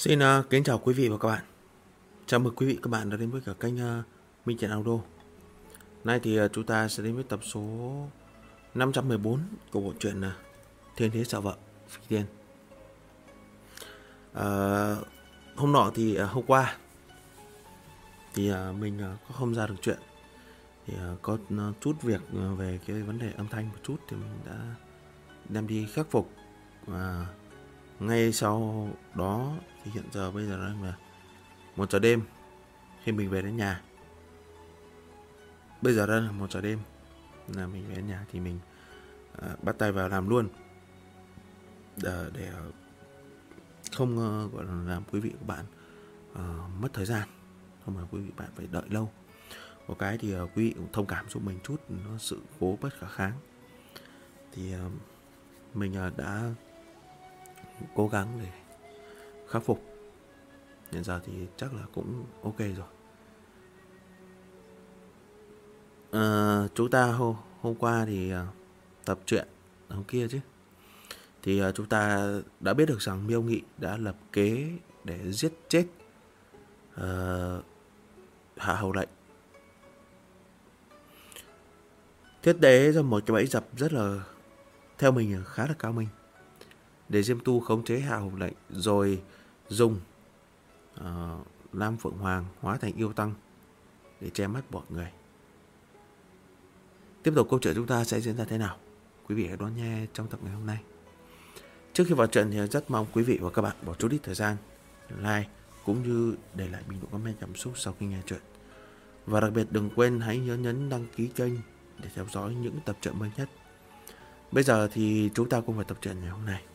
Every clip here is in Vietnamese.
Xin kính chào quý vị và các bạn. Chào mừng quý vị các bạn đã đến với cả kênh Minh Trần Audio. Nay thì chúng ta sẽ đến với tập số 514 của bộ truyện Thiên Thế Sợ Vợ Phi Tiên. Hôm nọ thì hôm qua thì mình có không ra được chuyện, thì có chút việc về cái vấn đề âm thanh một chút thì mình đã đem đi khắc phục. Và ngay sau đó thì hiện giờ bây giờ đang là 1 giờ đêm khi mình về đến nhà. Bây giờ đang là 1 giờ đêm là mình về đến nhà thì mình bắt tay vào làm luôn để không gọi là làm quý vị và bạn mất thời gian, không là quý vị bạn phải đợi lâu. Một cái thì quý vị cũng thông cảm giúp mình chút, nó sự cố bất khả kháng. Thì mình đã cố gắng để khắc phục. Hiện giờ thì chắc là cũng ok rồi. Chúng ta hôm qua thì tập truyện hôm kia chứ, thì chúng ta đã biết được rằng Miêu Nghị đã lập kế để giết chết Hạ Hầu Lệnh. Thiết kế ra một cái bẫy dập rất là, theo mình khá là cao minh, để Diêm Tu khống chế Hạ Hầu Lệnh, rồi dùng Lam Phượng Hoàng hóa thành yêu tăng để che mắt bọn người. Tiếp tục câu chuyện chúng ta sẽ diễn ra thế nào, quý vị hãy đón nghe trong tập ngày hôm nay. Trước khi vào chuyện thì rất mong quý vị và các bạn bỏ chút ít thời gian like cũng như để lại bình luận comment cảm xúc sau khi nghe chuyện. Và đặc biệt đừng quên hãy nhớ nhấn đăng ký kênh để theo dõi những tập truyện mới nhất. Bây giờ thì chúng ta cùng vào tập truyện ngày hôm nay.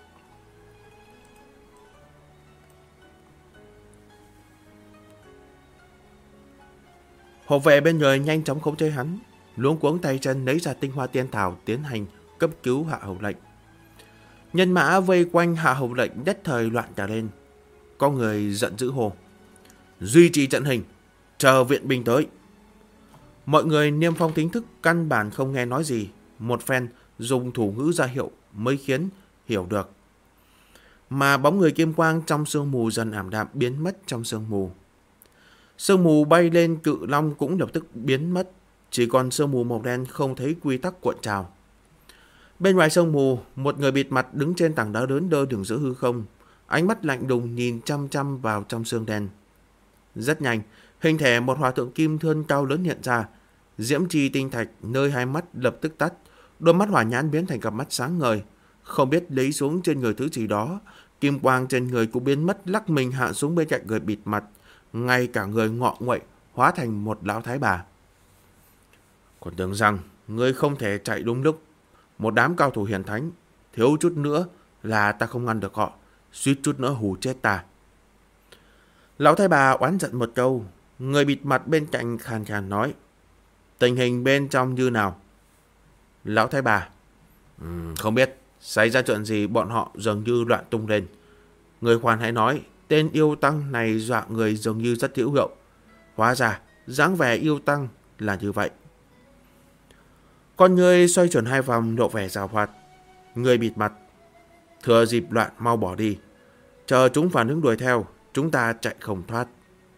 Hộ vệ bên người nhanh chóng khống chế hắn, luống cuống tay chân lấy ra tinh hoa tiên thảo tiến hành cấp cứu Hạ Hầu Lệnh. Nhân mã vây quanh Hạ Hầu Lệnh nhất thời loạn cả lên. Có người giận dữ hô: duy trì trận hình, chờ viện binh tới. Mọi người niêm phong thính thức căn bản không nghe nói gì, một phen dùng thủ ngữ ra hiệu mới khiến hiểu được. Mà bóng người kim quang trong sương mù dần ảm đạm biến mất trong sương mù. Sương mù bay lên, cự long cũng lập tức biến mất, chỉ còn sương mù màu đen không thấy quy tắc cuộn trào. Bên ngoài sương mù, một người bịt mặt đứng trên tảng đá lớn đơ đường giữa hư không, ánh mắt lạnh lùng nhìn chăm chăm vào trong sương đen. Rất nhanh, hình thể một hòa thượng kim thươn cao lớn hiện ra, diễm trì tinh thạch nơi hai mắt lập tức tắt, đôi mắt hỏa nhãn biến thành cặp mắt sáng ngời, không biết lấy xuống trên người thứ gì đó, kim quang trên người cũng biến mất, lắc mình hạ xuống bên cạnh người bịt mặt, ngay cả người ngọ nguậy hóa thành một lão thái bà. Còn tưởng rằng ngươi không thể chạy đúng lúc, một đám cao thủ hiền thánh, thiếu chút nữa là ta không ngăn được họ, suýt chút nữa hù chết ta. Lão thái bà oán giận một câu. Người bịt mặt bên cạnh khàn khàn nói: tình hình bên trong như nào? Lão thái bà: không biết, xảy ra chuyện gì bọn họ dường như loạn tung lên. Người khoan hãy nói, tên yêu tăng này dọa người dường như rất hữu hiệu. Hóa ra dáng vẻ yêu tăng là như vậy. Con người xoay chuyển hai vòng lộ vẻ giảo hoạt. Người bịt mặt: thừa dịp loạn mau bỏ đi, chờ chúng phản ứng đuổi theo, chúng ta chạy không thoát.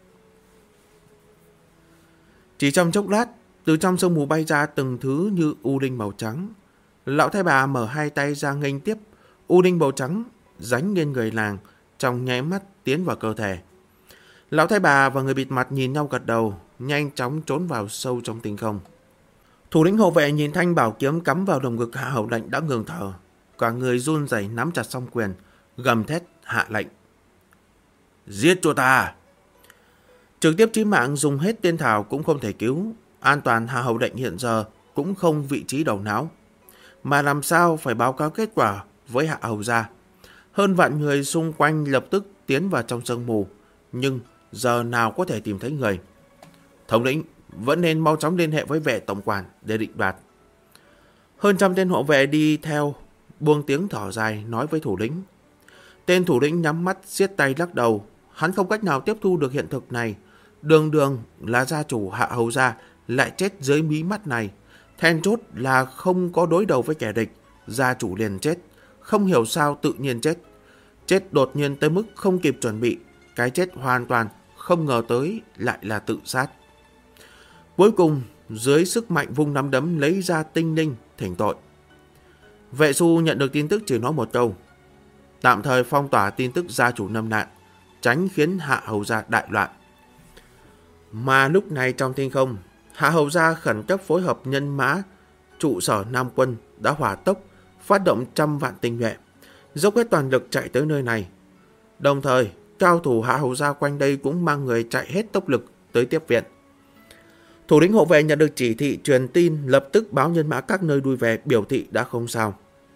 Chỉ trong chốc lát, từ trong sương mù bay ra từng thứ như u linh màu trắng. Lão thái bà mở hai tay ra nghênh tiếp, u linh màu trắng dánh lên người làng, trong nháy mắt tiến vào cơ thể. Lão thái bà và người bịt mặt nhìn nhau gật đầu, nhanh chóng trốn vào sâu trong tinh không. Thủ lĩnh hộ vệ nhìn thanh bảo kiếm cắm vào lồng ngực Hạ Hầu Lệnh đã ngừng thở, cả người run rẩy nắm chặt song quyền, gầm thét hạ lệnh: giết cho ta! Trực tiếp chí mạng, dùng hết tiên thảo cũng không thể cứu. An toàn Hạ Hầu Lệnh hiện giờ cũng không vị trí đầu não, mà làm sao phải báo cáo kết quả với Hạ Hầu gia. Hơn vạn người xung quanh lập tức tiến vào trong sương mù, nhưng giờ nào có thể tìm thấy người. Thống lĩnh vẫn nên mau chóng liên hệ với vệ tổng quản để định đoạt. Hơn trăm tên hộ vệ đi theo buông tiếng thở dài nói với thủ lĩnh. Tên thủ lĩnh nhắm mắt siết tay lắc đầu, hắn không cách nào tiếp thu được hiện thực này. Đường đường là gia chủ Hạ Hầu gia lại chết dưới mí mắt này. Then chốt là không có đối đầu với kẻ địch, gia chủ liền chết, không hiểu sao tự nhiên chết. chết đột nhiên tới mức không kịp chuẩn bị, cái chết hoàn toàn không ngờ tới lại là tự sát. Cuối cùng, dưới sức mạnh vung nắm đấm lấy ra tinh linh thỉnh tội. Vệ Xu nhận được tin tức chỉ nói một câu: tạm thời phong tỏa tin tức gia chủ lâm nạn, tránh khiến Hạ Hầu gia đại loạn. Mà lúc này trong tinh không, Hạ Hầu gia khẩn cấp phối hợp nhân mã trụ sở Nam quân đã hỏa tốc phát động trăm vạn tinh nhuệ, dốc hết toàn lực chạy tới nơi này. Đồng thời, cao thủ Hạ Hầu gia quanh đây cũng mang người chạy hết tốc lực tới tiếp viện. Thủ lĩnh hộ vệ nhận được chỉ thị truyền tin, lập tức báo nhân mã các nơi đuổi về, biểu thị đã không sao.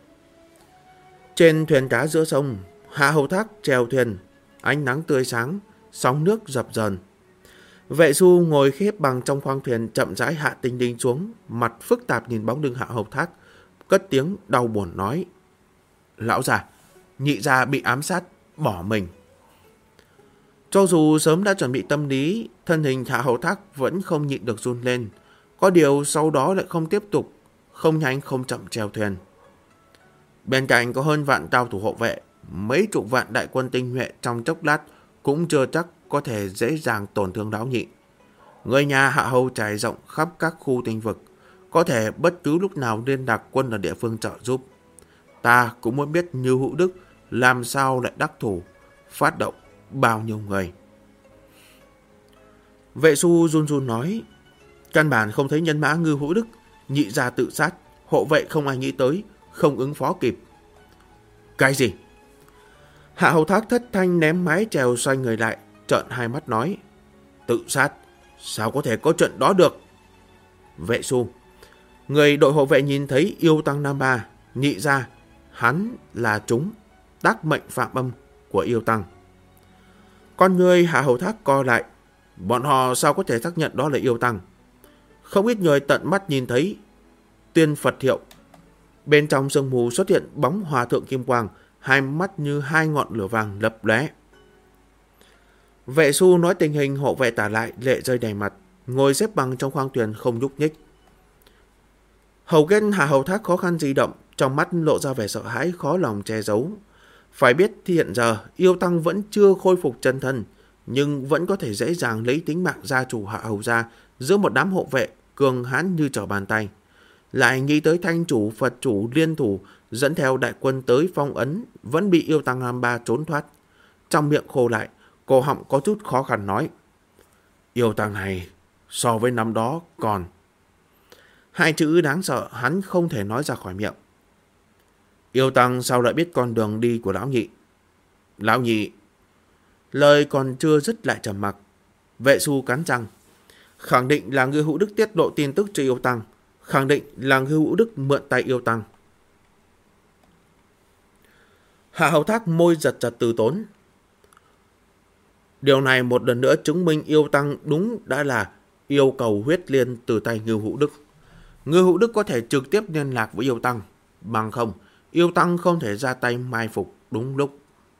Trên thuyền cá giữa sông, Hạ Hầu Thác chèo thuyền, ánh nắng tươi sáng, sóng nước dập dờn. Vệ Du ngồi xếp bằng trong khoang thuyền, chậm rãi hạ tinh linh xuống, mặt phức tạp nhìn bóng lưng Hạ Hầu Thác, cất tiếng đau buồn nói: lão già, nhị gia bị ám sát, bỏ mình. Cho dù sớm đã chuẩn bị tâm lý, thân hình Hạ Hầu Thác vẫn không nhịn được run lên. Có điều sau đó lại không tiếp tục, không nhanh không chậm chèo thuyền. Bên cạnh có hơn vạn cao thủ hộ vệ, mấy chục vạn đại quân tinh nhuệ trong chốc lát cũng chưa chắc có thể dễ dàng tổn thương lão nhị. Người nhà Hạ Hầu trải rộng khắp các khu tinh vực, có thể bất cứ lúc nào liên lạc quân ở địa phương trợ giúp. Ta cũng muốn biết Như Hữu Đức làm sao lại đắc thủ, phát động bao nhiêu người. Vệ Xu run run nói: căn bản không thấy nhân mã Ngư Hữu Đức, nhị gia tự sát, hộ vệ không ai nghĩ tới, không ứng phó kịp. Cái gì? Hạ Hầu Thác thất thanh ném mái chèo, xoay người lại, trợn hai mắt nói: tự sát? Sao có thể có chuyện đó được? Vệ Xu, người đội hộ vệ nhìn thấy yêu tăng Nam Ba, nhị gia, hắn là chúng tác mệnh phạm âm của yêu tăng. Con người Hạ Hầu Thác co lại, bọn họ sao có thể xác nhận đó là yêu tăng? Không ít người tận mắt nhìn thấy tiên Phật hiệu. Bên trong sương mù xuất hiện bóng hòa thượng kim quang, hai mắt như hai ngọn lửa vàng lấp lóe. Vệ Xu nói tình hình hộ vệ tả lại, lệ rơi đầy mặt, ngồi xếp bằng trong khoang thuyền không nhúc nhích. Hầu kết Hạ Hầu Thác khó khăn di động, trong mắt lộ ra vẻ sợ hãi khó lòng che giấu. Phải biết thì hiện giờ yêu tăng vẫn chưa khôi phục chân thân, nhưng vẫn có thể dễ dàng lấy tính mạng gia chủ Hạ Hầu gia giữa một đám hộ vệ cường hãn như trở bàn tay. Lại nghĩ tới thanh chủ, Phật chủ liên thủ dẫn theo đại quân tới phong ấn, vẫn bị yêu tăng Nam Ba trốn thoát. Trong miệng khô lại, cổ họng có chút khó khăn nói: yêu tăng này so với năm đó còn... Hai chữ đáng sợ hắn không thể nói ra khỏi miệng. Yêu tăng sao lại biết con đường đi của lão nhị? Lão nhị... Lời còn chưa dứt lại trầm mặc. Vệ Xu cắn răng, khẳng định là Ngư Hữu Đức tiết lộ tin tức cho yêu tăng, khẳng định là Ngư Hữu Đức mượn tay yêu tăng. Hạ Hầu Thác môi giật giật từ tốn. Điều này một lần nữa chứng minh yêu tăng đúng đã là yêu cầu huyết liên từ tay Ngư Hữu Đức. Ngư Hữu Đức có thể trực tiếp liên lạc với yêu tăng, bằng không yêu tăng không thể ra tay mai phục đúng lúc.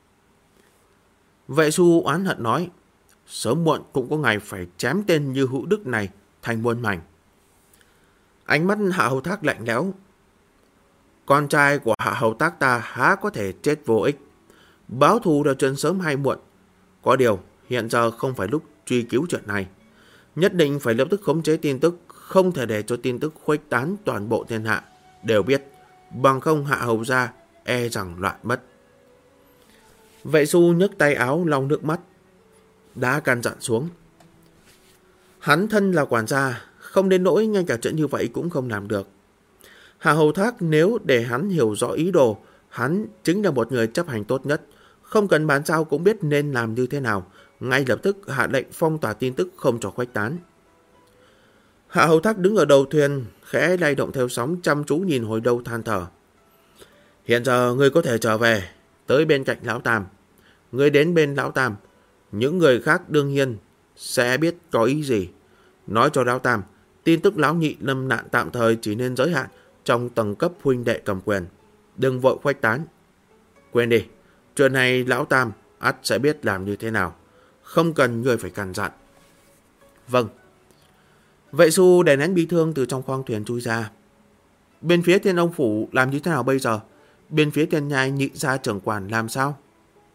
Vệ Xu oán hận nói: sớm muộn cũng có ngày phải chém tên Như Hữu Đức này thành muôn mảnh. Ánh mắt Hạ Hầu Thác lạnh lẽo. Con trai của Hạ Hầu Thác ta há có thể chết vô ích. Báo thù là chuyện sớm hay muộn. Có điều hiện giờ không phải lúc truy cứu chuyện này. Nhất định phải lập tức khống chế tin tức, không thể để cho tin tức khuếch tán toàn bộ thiên hạ đều biết, bằng không Hạ Hầu gia e rằng loạn mất. Vệ Xu nhấc tay áo lau nước mắt, đã căn dặn xuống. Hắn thân là quản gia, không đến nỗi ngay cả chuyện như vậy cũng không làm được. Hạ Hầu Thác nếu để hắn hiểu rõ ý đồ, hắn chính là một người chấp hành tốt nhất, không cần bàn giao cũng biết nên làm như thế nào, ngay lập tức hạ lệnh phong tỏa tin tức không cho khuếch tán. Hạ Hầu Thác đứng ở đầu thuyền, khẽ lay động theo sóng, chăm chú nhìn hồi lâu than thở. Hiện giờ ngươi có thể trở về, tới bên cạnh Lão Tam. Ngươi đến bên Lão Tam, những người khác đương nhiên sẽ biết có ý gì. Nói cho Lão Tam, tin tức Lão Nhị lâm nạn tạm thời chỉ nên giới hạn trong tầng cấp huynh đệ cầm quyền, đừng vội khuếch tán. Quên đi, chuyện này Lão Tam ắt sẽ biết làm như thế nào, không cần ngươi phải căn dặn. Vâng. Vệ Xu đè nén bi thương từ trong khoang thuyền chui ra. Bên phía Thiên Ông phủ làm như thế nào bây giờ? Bên phía Thiên Nhai nhị gia trưởng quản làm sao?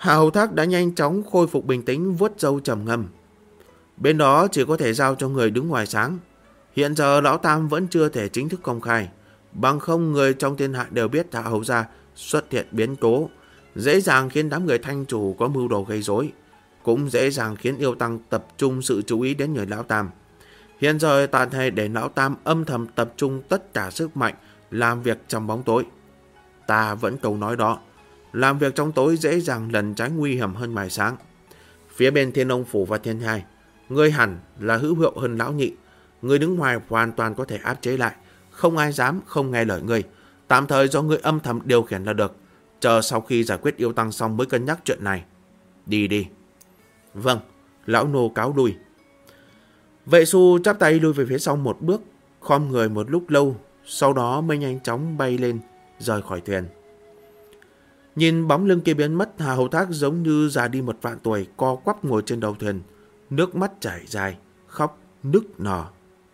Hạ Hầu Thác đã nhanh chóng khôi phục bình tĩnh, vuốt râu trầm ngâm. Bên đó chỉ có thể giao cho người đứng ngoài sáng. Hiện giờ Lão Tam vẫn chưa thể chính thức công khai, bằng không người trong thiên hạ đều biết Hạ Hầu gia xuất hiện biến cố, dễ dàng khiến đám người Thanh chủ có mưu đồ gây rối, cũng dễ dàng khiến yêu tăng tập trung sự chú ý đến người Lão Tam. Hiện giờ tạm thời để Lão Tam âm thầm tập trung tất cả sức mạnh làm việc trong bóng tối. Ta vẫn câu nói đó, làm việc trong tối dễ dàng lần tránh nguy hiểm hơn ngoài sáng. Phía bên Thiên Ông Phủ và Thiên Hai, ngươi hẳn là hữu hiệu hơn Lão Nhị. Ngươi đứng ngoài hoàn toàn có thể áp chế lại, không ai dám không nghe lời ngươi. Tạm thời do ngươi âm thầm điều khiển là được. Chờ sau khi giải quyết yêu tăng xong mới cân nhắc chuyện này. Đi đi. Vâng, lão nô cáo lui. Vệ Xu chắp tay lui về phía sau một bước, khom người một lúc lâu, sau đó mới nhanh chóng bay lên, rời khỏi thuyền. Nhìn bóng lưng kia biến mất, Hạ Hầu Thác giống như già đi một vạn tuổi, co quắp ngồi trên đầu thuyền, nước mắt chảy dài, khóc nức nở.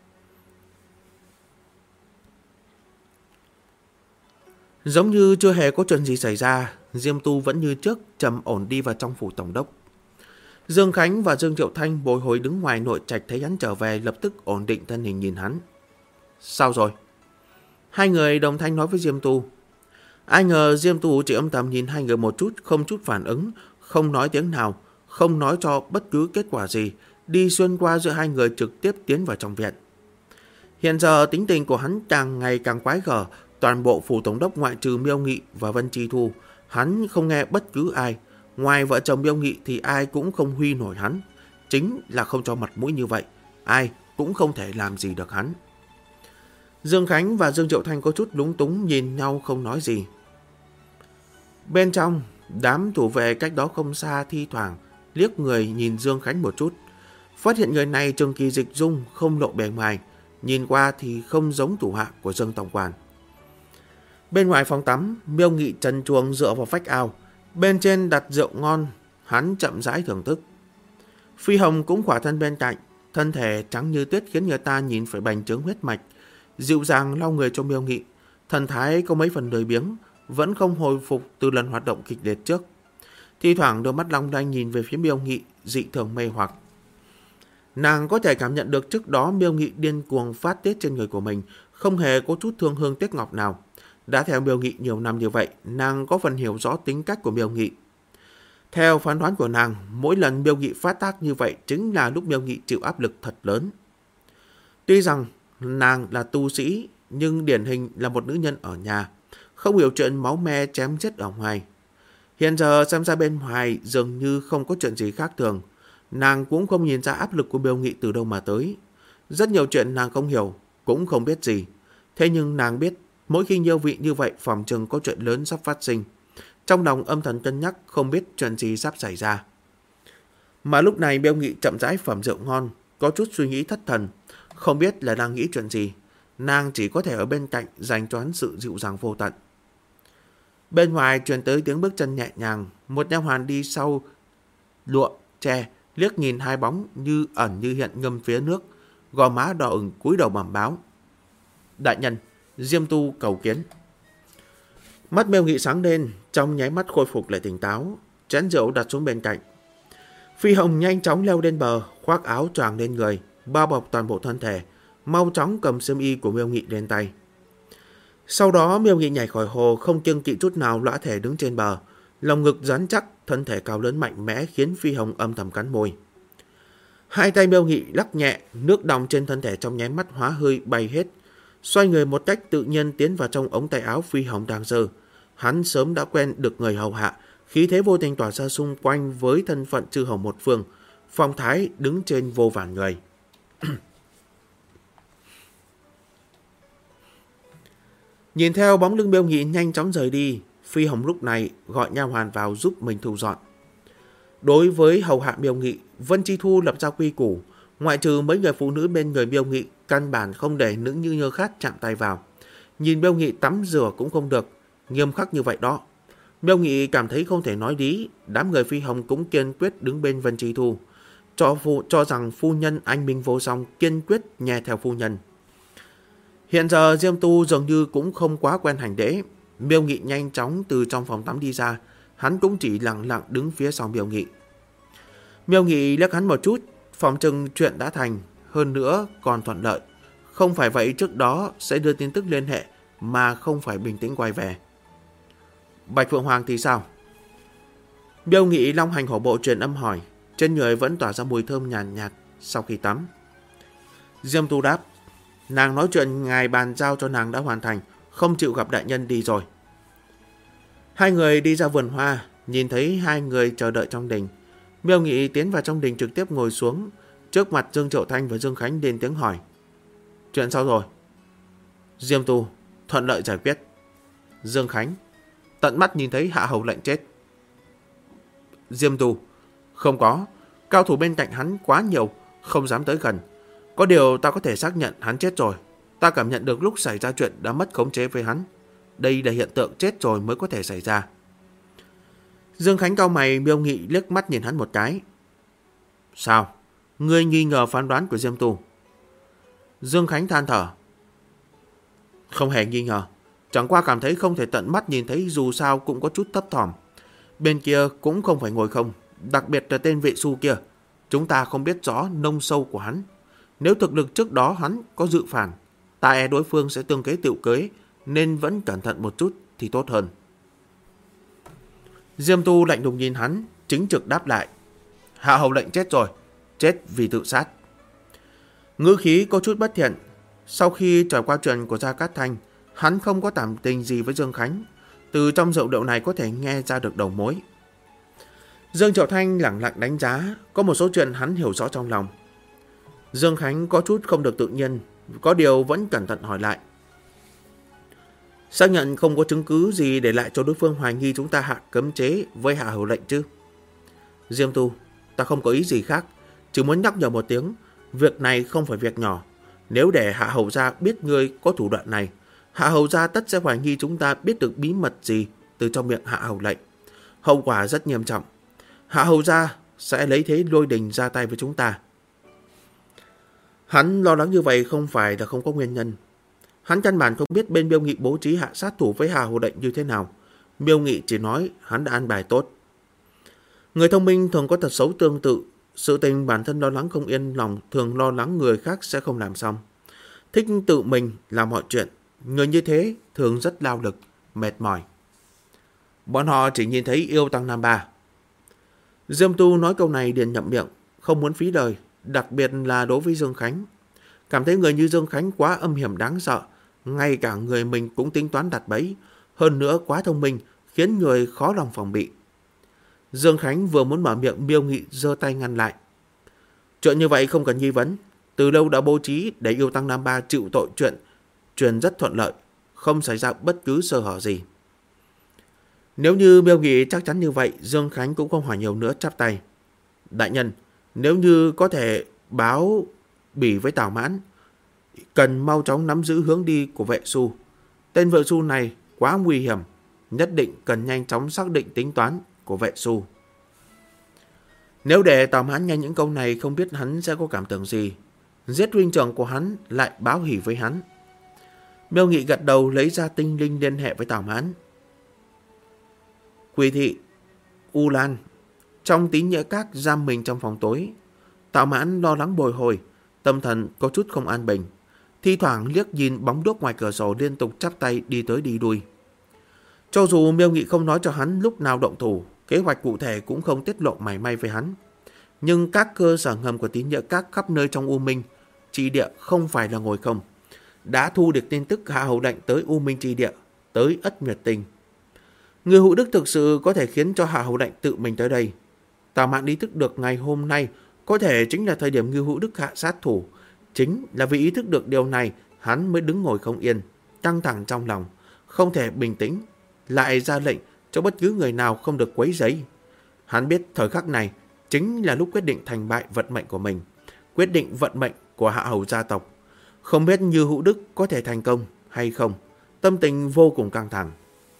Giống như chưa hề có chuyện gì xảy ra, Diêm Tu vẫn như trước trầm ổn đi vào trong phủ tổng đốc. Dương Khánh và Dương Triệu Thanh bồi hồi đứng ngoài nội trạch thấy hắn trở về, lập tức ổn định thân hình nhìn hắn. Sao rồi? Hai người đồng thanh nói với Diêm Tu. Ai ngờ Diêm Tu chỉ âm thầm nhìn hai người một chút, không chút phản ứng, không nói tiếng nào, không nói cho bất cứ kết quả gì, đi xuyên qua giữa hai người trực tiếp tiến vào trong viện. Hiện giờ tính tình của hắn càng ngày càng quái gở, toàn bộ phủ tổng đốc ngoại trừ Miêu Nghị và Vân Chi Thu, hắn không nghe bất cứ ai. Ngoài vợ chồng Miêu Nghị thì ai cũng không huy nổi hắn. Chính là không cho mặt mũi như vậy, ai cũng không thể làm gì được hắn. Dương Khánh và Dương Triệu Thanh có chút lúng túng nhìn nhau không nói gì. Bên trong, đám thủ vệ cách đó không xa thi thoảng liếc người nhìn Dương Khánh một chút. Phát hiện người này trường kỳ dịch dung, không lộ bề ngoài, nhìn qua thì không giống thủ hạ của Dương tổng quản. Bên ngoài phòng tắm, Miêu Nghị trần truồng dựa vào vách ao, bên trên đặt rượu ngon, hắn chậm rãi thưởng thức. Phi Hồng cũng khỏa thân bên cạnh, thân thể trắng như tuyết khiến người ta nhìn phải bành trướng huyết mạch, dịu dàng lau người cho Miêu Nghị, thần thái có mấy phần lười biếng, vẫn không hồi phục từ lần hoạt động kịch liệt trước. Thi thoảng đôi mắt long lanh nhìn về phía Miêu Nghị, dị thường mê hoặc. Nàng có thể cảm nhận được trước đó Miêu Nghị điên cuồng phát tiết trên người của mình, không hề có chút thương hương tiếc ngọc nào. Đã theo Miêu Nghị nhiều năm như vậy, nàng có phần hiểu rõ tính cách của Miêu Nghị. Theo phán đoán của nàng, mỗi lần Miêu Nghị phát tác như vậy chính là lúc Miêu Nghị chịu áp lực thật lớn. Tuy rằng nàng là tu sĩ, nhưng điển hình là một nữ nhân ở nhà, không hiểu chuyện máu me chém giết ở ngoài. Hiện giờ xem ra bên ngoài dường như không có chuyện gì khác thường. Nàng cũng không nhìn ra áp lực của Miêu Nghị từ đâu mà tới. Rất nhiều chuyện nàng không hiểu, cũng không biết gì. Thế nhưng nàng biết, mỗi khi Nhiêu Vị như vậy phòng chừng có chuyện lớn sắp phát sinh. Trong lòng âm thầm cân nhắc không biết chuyện gì sắp xảy ra. Mà lúc này Miêu Nghị chậm rãi phẩm rượu ngon, có chút suy nghĩ thất thần, không biết là đang nghĩ chuyện gì. Nàng chỉ có thể ở bên cạnh dành cho hắn sự dịu dàng vô tận. Bên ngoài truyền tới tiếng bước chân nhẹ nhàng, một nha hoàn đi sau lụa tre, liếc nhìn hai bóng như ẩn như hiện ngâm phía nước, gò má đỏ ửng cúi đầu bẩm báo. Đại nhân, Diêm Tu cầu kiến. Mắt Miêu Nghị sáng lên, trong nháy mắt khôi phục lại tỉnh táo, chén rượu đặt xuống bên cạnh. Phi Hồng nhanh chóng leo lên bờ, khoác áo choàng lên người, bao bọc toàn bộ thân thể, mau chóng cầm xiêm y của Miêu Nghị lên tay. Sau đó Miêu Nghị nhảy khỏi hồ, không kiêng kỵ chút nào lõa thể đứng trên bờ, lồng ngực rắn chắc, thân thể cao lớn mạnh mẽ khiến Phi Hồng âm thầm cắn môi. Hai tay Miêu Nghị lắc nhẹ, nước đọng trên thân thể trong nháy mắt hóa hơi bay hết, xoay người một cách tự nhiên tiến vào trong ống tay áo Phi Hồng đang giơ. Hắn sớm đã quen được người hầu hạ, khí thế vô tình tỏa ra xung quanh với thân phận chư hầu một phương, phong thái đứng trên vô vàn người. Nhìn theo bóng lưng Miêu Nghị nhanh chóng rời đi, Phi Hồng lúc này gọi nha hoàn vào giúp mình thu dọn. Đối với hầu hạ Miêu Nghị, Vân Chi Thu lập ra quy củ, ngoại trừ mấy người phụ nữ bên người Miêu Nghị, căn bản không để nữ như nhơ khác chạm tay vào. Nhìn Miêu Nghị tắm rửa cũng không được, nghiêm khắc như vậy đó. Miêu Nghị cảm thấy không thể nói lý, đám người Phi Hồng cũng kiên quyết đứng bên Vân Chi Thu, cho rằng phu nhân anh minh vô song, kiên quyết nghe theo phu nhân. Hiện giờ Diêm Tu dường như cũng không quá quen hành lễ. Miêu Nghị nhanh chóng từ trong phòng tắm đi ra, hắn cũng chỉ lặng lặng đứng phía sau Miêu Nghị. Miêu Nghị liếc hắn một chút, phòng chừng chuyện đã thành, hơn nữa còn thuận lợi. Không phải vậy trước đó sẽ đưa tin tức liên hệ mà không phải bình tĩnh quay về. Bạch Phượng Hoàng thì sao? Miêu Nghị long hành hổ bộ truyền âm hỏi, trên người vẫn tỏa ra mùi thơm nhàn nhạt sau khi tắm. Diêm Tu đáp, nàng nói chuyện ngài bàn giao cho nàng đã hoàn thành, không chịu gặp đại nhân đi rồi. Hai người đi ra vườn hoa, nhìn thấy hai người chờ đợi trong đình. Miêu Nghị tiến vào trong đình trực tiếp ngồi xuống, trước mặt Dương Triệu Thanh và Dương Khánh lên tiếng hỏi. Chuyện sao rồi? Diêm Tu, thuận lợi giải quyết. Dương Khánh, tận mắt nhìn thấy Hạ Hầu lệnh chết. Diêm Tu, không có, cao thủ bên cạnh hắn quá nhiều, không dám tới gần. Có điều ta có thể xác nhận hắn chết rồi. Ta cảm nhận được lúc xảy ra chuyện đã mất khống chế với hắn. Đây là hiện tượng chết rồi mới có thể xảy ra. Dương Khánh cau mày, Miêu Nghị liếc mắt nhìn hắn một cái. Sao? Ngươi nghi ngờ phán đoán của Diêm Tu? Dương Khánh than thở. Không hề nghi ngờ, chẳng qua cảm thấy không thể tận mắt nhìn thấy, dù sao cũng có chút thấp thỏm. Bên kia cũng không phải ngồi không, đặc biệt là tên vệ su kia. Chúng ta không biết rõ nông sâu của hắn. Nếu thực lực trước đó hắn có dự phản, ta e đối phương sẽ tương kế tựu kế, nên vẫn cẩn thận một chút thì tốt hơn. Diêm Tu lạnh lùng nhìn hắn, chính trực đáp lại. Hạ Hầu lệnh chết rồi, chết vì tự sát. Ngữ khí có chút bất thiện. Sau khi trải qua chuyện của Gia Cát Thanh, hắn không có cảm tình gì với Dương Khánh. Từ trong giọng điệu này có thể nghe ra được đầu mối. Dương Triệu Thanh lẳng lặng đánh giá, có một số chuyện hắn hiểu rõ trong lòng. Dương Khánh có chút không được tự nhiên, có điều vẫn cẩn thận hỏi lại. Xác nhận không có chứng cứ gì để lại cho đối phương hoài nghi chúng ta hạ cấm chế với Hạ Hầu lệnh chứ? Diêm Tu, ta không có ý gì khác, chỉ muốn nhắc nhở một tiếng, việc này không phải việc nhỏ. Nếu để Hạ Hầu gia biết ngươi có thủ đoạn này, Hạ Hầu gia tất sẽ hoài nghi chúng ta biết được bí mật gì từ trong miệng Hạ Hầu lệnh. Hậu quả rất nghiêm trọng. Hạ Hầu gia sẽ lấy thế lôi đình ra tay với chúng ta. Hắn lo lắng như vậy không phải là không có nguyên nhân. Hắn căn bản không biết bên Miêu Nghị bố trí hạ sát thủ với Hạ Hầu lệnh như thế nào. Miêu Nghị chỉ nói hắn đã an bài tốt. Người thông minh thường có tật xấu tương tự. Sự tình bản thân lo lắng không yên lòng, thường lo lắng người khác sẽ không làm xong. Thích tự mình làm mọi chuyện. Người như thế thường rất lao lực, mệt mỏi. Bọn họ chỉ nhìn thấy yêu tăng Nam Ba. Diêm Tu nói câu này liền nhậm miệng, không muốn phí lời, đặc biệt là đối với Dương Khánh. Cảm thấy người như Dương Khánh quá âm hiểm đáng sợ, ngay cả người mình cũng tính toán đặt bẫy, hơn nữa quá thông minh, khiến người khó lòng phòng bị. Dương Khánh vừa muốn mở miệng, Miêu Nghị giơ tay ngăn lại. Chuyện như vậy không cần nghi vấn, từ lâu đã bố trí để yêu tăng Nam Ba chịu tội chuyện, truyền rất thuận lợi, không xảy ra bất cứ sơ hở gì. Nếu như Miêu Nghị chắc chắn như vậy, Dương Khánh cũng không hỏi nhiều nữa, chắp tay. Đại nhân, nếu như có thể báo bỉ với Tào Mãn, cần mau chóng nắm giữ hướng đi của vệ su. Tên vệ su này quá nguy hiểm, nhất định cần nhanh chóng xác định tính toán của vệ su. Nếu để Tào Mãn nghe những câu này, không biết hắn sẽ có cảm tưởng gì. Giết huynh trưởng của hắn lại báo hỉ với hắn. Miêu Nghị gật đầu, lấy ra tinh linh liên hệ với Tào Mãn. Quỳ thị, U Lan, trong Tín Nghĩa Các giam mình trong phòng tối. Tào Mãn lo lắng bồi hồi, tâm thần có chút không an bình. Thi thoảng liếc nhìn bóng đuốc ngoài cửa sổ, liên tục chắp tay đi tới đi lui. Cho dù Miêu Nghị không nói cho hắn lúc nào động thủ, kế hoạch cụ thể cũng không tiết lộ mảy may với hắn. Nhưng các cơ sở ngầm của Tín Nghĩa Các khắp nơi trong U Minh Chi Địa không phải là ngồi không. Đã thu được tin tức Hạ Hầu lệnh tới U Minh Chi Địa, tới Ất Nguyệt Tinh. Người hữu đức thực sự có thể khiến cho Hạ Hầu lệnh tự mình tới đây. Tào Mãn ý thức được ngày hôm nay có thể chính là thời điểm Ngưu Hữu Đức hạ sát thủ. Chính là vì ý thức được điều này, hắn mới đứng ngồi không yên, căng thẳng trong lòng, không thể bình tĩnh, lại ra lệnh cho bất cứ người nào không được quấy rầy. Hắn biết thời khắc này chính là lúc quyết định thành bại vận mệnh của mình, quyết định vận mệnh của Hạ Hầu gia tộc. Không biết Ngưu Hữu Đức có thể thành công hay không, tâm tình vô cùng căng thẳng.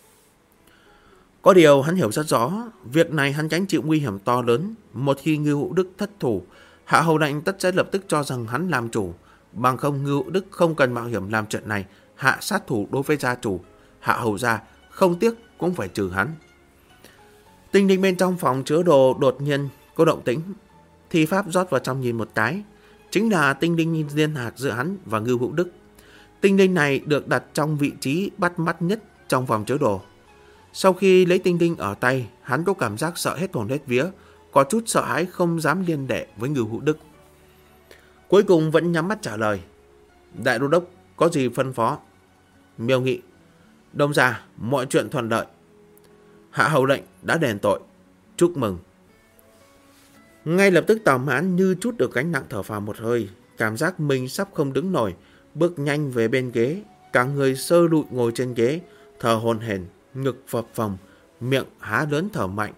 Có điều hắn hiểu rất rõ, việc này hắn gánh chịu nguy hiểm to lớn. Một khi Ngưu Hữu Đức thất thủ, Hạ Hầu lệnh tất sẽ lập tức cho rằng hắn làm chủ. Bằng không, Ngưu Hữu Đức không cần mạo hiểm làm chuyện này, hạ sát thủ đối với gia chủ. Hạ Hầu gia không tiếc cũng phải trừ hắn. Tinh linh bên trong phòng chứa đồ đột nhiên có động tĩnh. Thi pháp rót vào trong nhìn một cái. Chính là tinh linh liên hạt giữa hắn và Ngưu Hữu Đức. Tinh linh này được đặt trong vị trí bắt mắt nhất trong phòng chứa đồ. Sau khi lấy tinh linh ở tay, hắn có cảm giác sợ hết hồn hết vía, có chút sợ hãi không dám liên đệ với Ngưu Hữu Đức. Cuối cùng vẫn nhắm mắt trả lời. Đại đô đốc có gì phân phó? Miêu Nghị. Đông gia, mọi chuyện thuận lợi. Hạ hầu lệnh đã đền tội. Chúc mừng. Ngay lập tức Tào Mãn như chút được gánh nặng, thở phào một hơi, cảm giác mình sắp không đứng nổi, bước nhanh về bên ghế, cả người sơ lụi ngồi trên ghế, thở hổn hển, ngực phập phồng, miệng há lớn thở mạnh.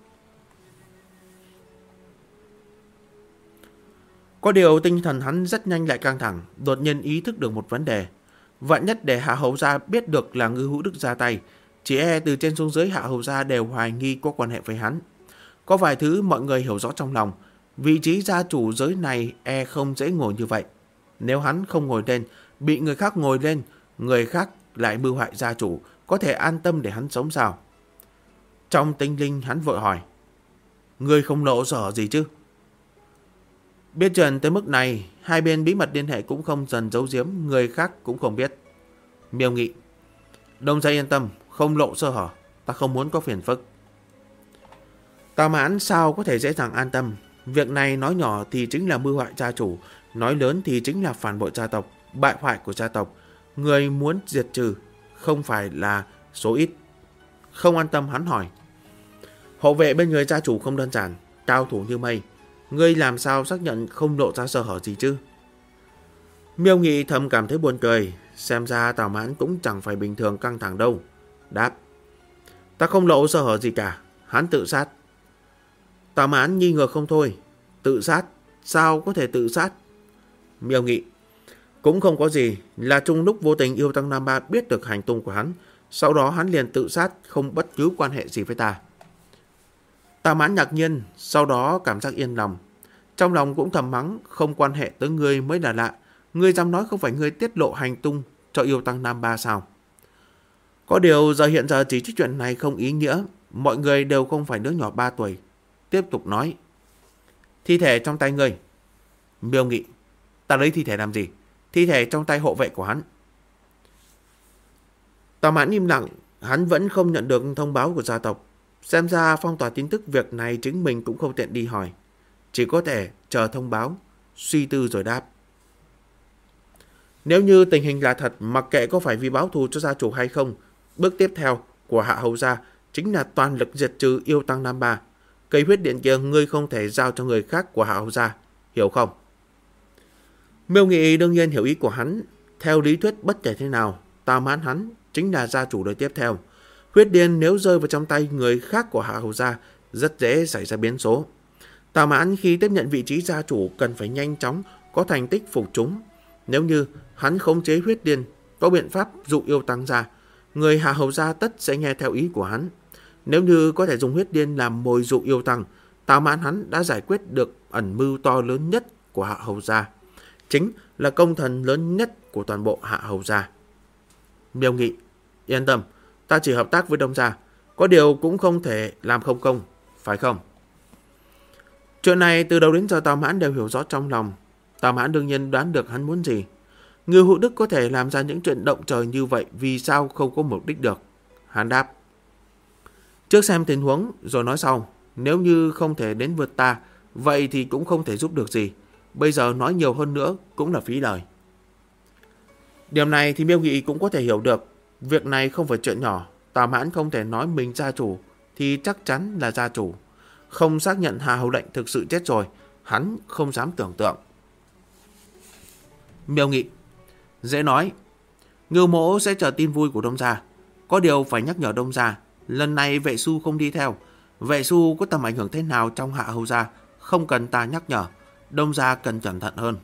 Có điều tinh thần hắn rất nhanh lại căng thẳng, đột nhiên ý thức được một vấn đề. Vạn nhất để Hạ hầu gia biết được là Ngưu Hữu Đức ra tay, chỉ e từ trên xuống dưới Hạ hầu gia đều hoài nghi có quan hệ với hắn. Có vài thứ mọi người hiểu rõ trong lòng, vị trí gia chủ giới này e không dễ ngồi như vậy. Nếu hắn không ngồi lên, bị người khác ngồi lên, người khác lại mưu hại gia chủ, có thể an tâm để hắn sống sao? Trong tinh linh hắn vội hỏi, ngươi không lộ sở gì chứ? Biết chuyện tới mức này, hai bên bí mật liên hệ cũng không dần giấu giếm, người khác cũng không biết. Miêu Nghị. Đông gia yên tâm, không lộ sơ hở, ta không muốn có phiền phức. Tào Mãn sao có thể dễ dàng an tâm? Việc này nói nhỏ thì chính là mưu hại gia chủ, nói lớn thì chính là phản bội gia tộc, bại hoại của gia tộc. Người muốn diệt trừ không phải là số ít. Không an tâm hắn hỏi, hộ vệ bên người gia chủ không đơn giản, cao thủ như mây, ngươi làm sao xác nhận không lộ ra sơ hở gì chứ? Miêu Nghị thầm cảm thấy buồn cười, xem ra Tào Mãn cũng chẳng phải bình thường căng thẳng đâu. Đáp, ta không lộ sơ hở gì cả, hắn tự sát. Tào Mãn nghi ngờ không thôi, tự sát, sao có thể tự sát? Miêu Nghị, cũng không có gì, là trong lúc vô tình Yêu Tăng Nam Ba biết được hành tung của hắn, sau đó hắn liền tự sát, không bất cứ quan hệ gì với ta. Tào Mãn ngạc nhiên, sau đó cảm giác yên lòng. Trong lòng cũng thầm mắng, không quan hệ tới ngươi mới là lạ. Ngươi dám nói không phải ngươi tiết lộ hành tung cho Yêu Tăng Nam Ba sao? Có điều giờ hiện giờ chỉ trích chuyện này không ý nghĩa, mọi người đều không phải đứa nhỏ 3 tuổi. Tiếp tục nói, thi thể trong tay ngươi. Miêu Nghị, ta lấy thi thể làm gì? Thi thể trong tay hộ vệ của hắn. Tào Mãn im lặng, hắn vẫn không nhận được thông báo của gia tộc. Xem ra phong tỏa tin tức việc này chính mình cũng không tiện đi hỏi, chỉ có thể chờ thông báo, suy tư rồi đáp. Nếu như tình hình là thật, mặc kệ có phải vì báo thù cho gia chủ hay không, bước tiếp theo của Hạ hầu gia chính là toàn lực diệt trừ Yêu Tăng Nam Ba. Cây huyết điện kia ngươi không thể giao cho người khác của Hạ hầu gia, hiểu không? Miêu Nghị đương nhiên hiểu ý của hắn. Theo lý thuyết bất kể thế nào, Tào Mãn hắn chính là gia chủ đời tiếp theo. Huyết điên nếu rơi vào trong tay người khác của Hạ hầu gia, rất dễ xảy ra biến số. Tào Mãn khi tiếp nhận vị trí gia chủ cần phải nhanh chóng có thành tích phục chúng. Nếu như hắn khống chế huyết điên, có biện pháp dụ Yêu Tăng ra, người Hạ hầu gia tất sẽ nghe theo ý của hắn. Nếu như có thể dùng huyết điên làm mồi dụ Yêu Tăng, Tào Mãn hắn đã giải quyết được ẩn mưu to lớn nhất của Hạ hầu gia, chính là công thần lớn nhất của toàn bộ Hạ hầu gia. Miêu Nghị, yên tâm, ta chỉ hợp tác với Đông gia, có điều cũng không thể làm không công, phải không? Chuyện này từ đầu đến giờ Tào Mãn đều hiểu rõ trong lòng. Tào Mãn đương nhiên đoán được hắn muốn gì. Ngưu Hữu Đức có thể làm ra những chuyện động trời như vậy, vì sao không có mục đích được? Hắn đáp, trước xem tình huống rồi nói sau. Nếu như không thể đến vượt ta, vậy thì cũng không thể giúp được gì. Bây giờ nói nhiều hơn nữa cũng là phí lời. Điểm này thì Miêu Nghị cũng có thể hiểu được. Việc này không phải chuyện nhỏ. Tào Mãn không thể nói mình gia chủ thì chắc chắn là gia chủ. Không xác nhận Hạ hầu lệnh thực sự chết rồi, hắn không dám tưởng tượng. Miêu Nghị, dễ nói. Ngưu mỗ sẽ chờ tin vui của Đông gia. Có điều phải nhắc nhở Đông gia, lần này Vệ Xu không đi theo. Vệ Xu có tầm ảnh hưởng thế nào trong Hạ hầu gia, không cần ta nhắc nhở. Đông gia cần cẩn thận hơn.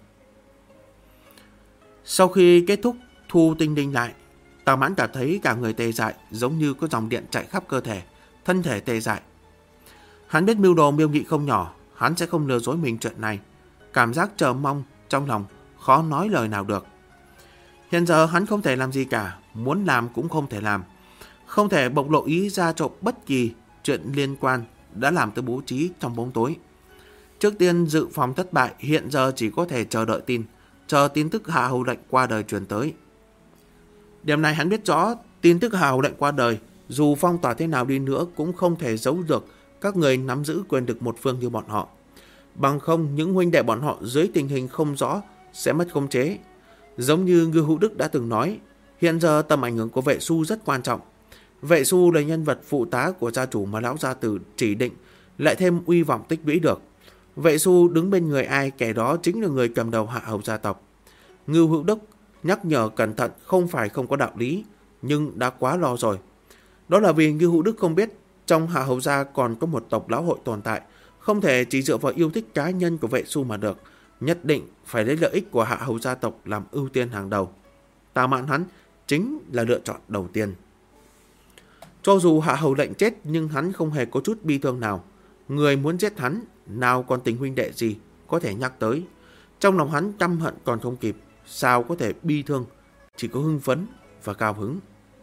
Sau khi kết thúc thu tinh linh lại, Tào Mãn cảm thấy cả người tê dại, giống như có dòng điện chạy khắp cơ thể, thân thể tê dại. Hắn biết mưu đồ Miêu Nghị không nhỏ, hắn sẽ không lừa dối mình chuyện này. Cảm giác chờ mong trong lòng khó nói lời nào được. Hiện giờ hắn không thể làm gì cả, muốn làm cũng không thể làm, không thể bộc lộ ý ra cho bất kỳ chuyện liên quan đã làm tới bố trí trong bóng tối. Trước tiên dự phòng thất bại, hiện giờ chỉ có thể chờ đợi chờ tin tức hạ hầu lệnh qua đời truyền tới. Điểm này hắn biết rõ, tin tức hạ hầu lệnh qua đời, dù phong tỏa thế nào đi nữa cũng không thể giấu được các người nắm giữ quyền lực một phương như bọn họ. Bằng không, những huynh đệ bọn họ dưới tình hình không rõ sẽ mất khống chế. Giống như Ngưu Hữu Đức đã từng nói, hiện giờ tầm ảnh hưởng của Vệ Xu rất quan trọng. Vệ Xu là nhân vật phụ tá của gia chủ mà lão gia tử chỉ định, lại thêm uy vọng tích lũy được. Vệ Xu đứng bên người ai, kẻ đó chính là người cầm đầu hạ hầu gia tộc. Ngưu Hữu Đức nhắc nhở cẩn thận không phải không có đạo lý, nhưng đã quá lo rồi. Đó là vì Ngưu Hữu Đức không biết trong hạ hầu gia còn có một tộc lão hội tồn tại, không thể chỉ dựa vào yêu thích cá nhân của Vệ Xu mà được, nhất định phải lấy lợi ích của hạ hầu gia tộc làm ưu tiên hàng đầu. Tào Mạn hắn chính là lựa chọn đầu tiên. Cho dù hạ hầu lệnh chết nhưng hắn không hề có chút bi thương nào. Người muốn giết hắn nào còn tình huynh đệ gì có thể nhắc tới. Trong lòng hắn căm hận còn không kịp, sao có thể bi thương, chỉ có hưng phấn và cao hứng.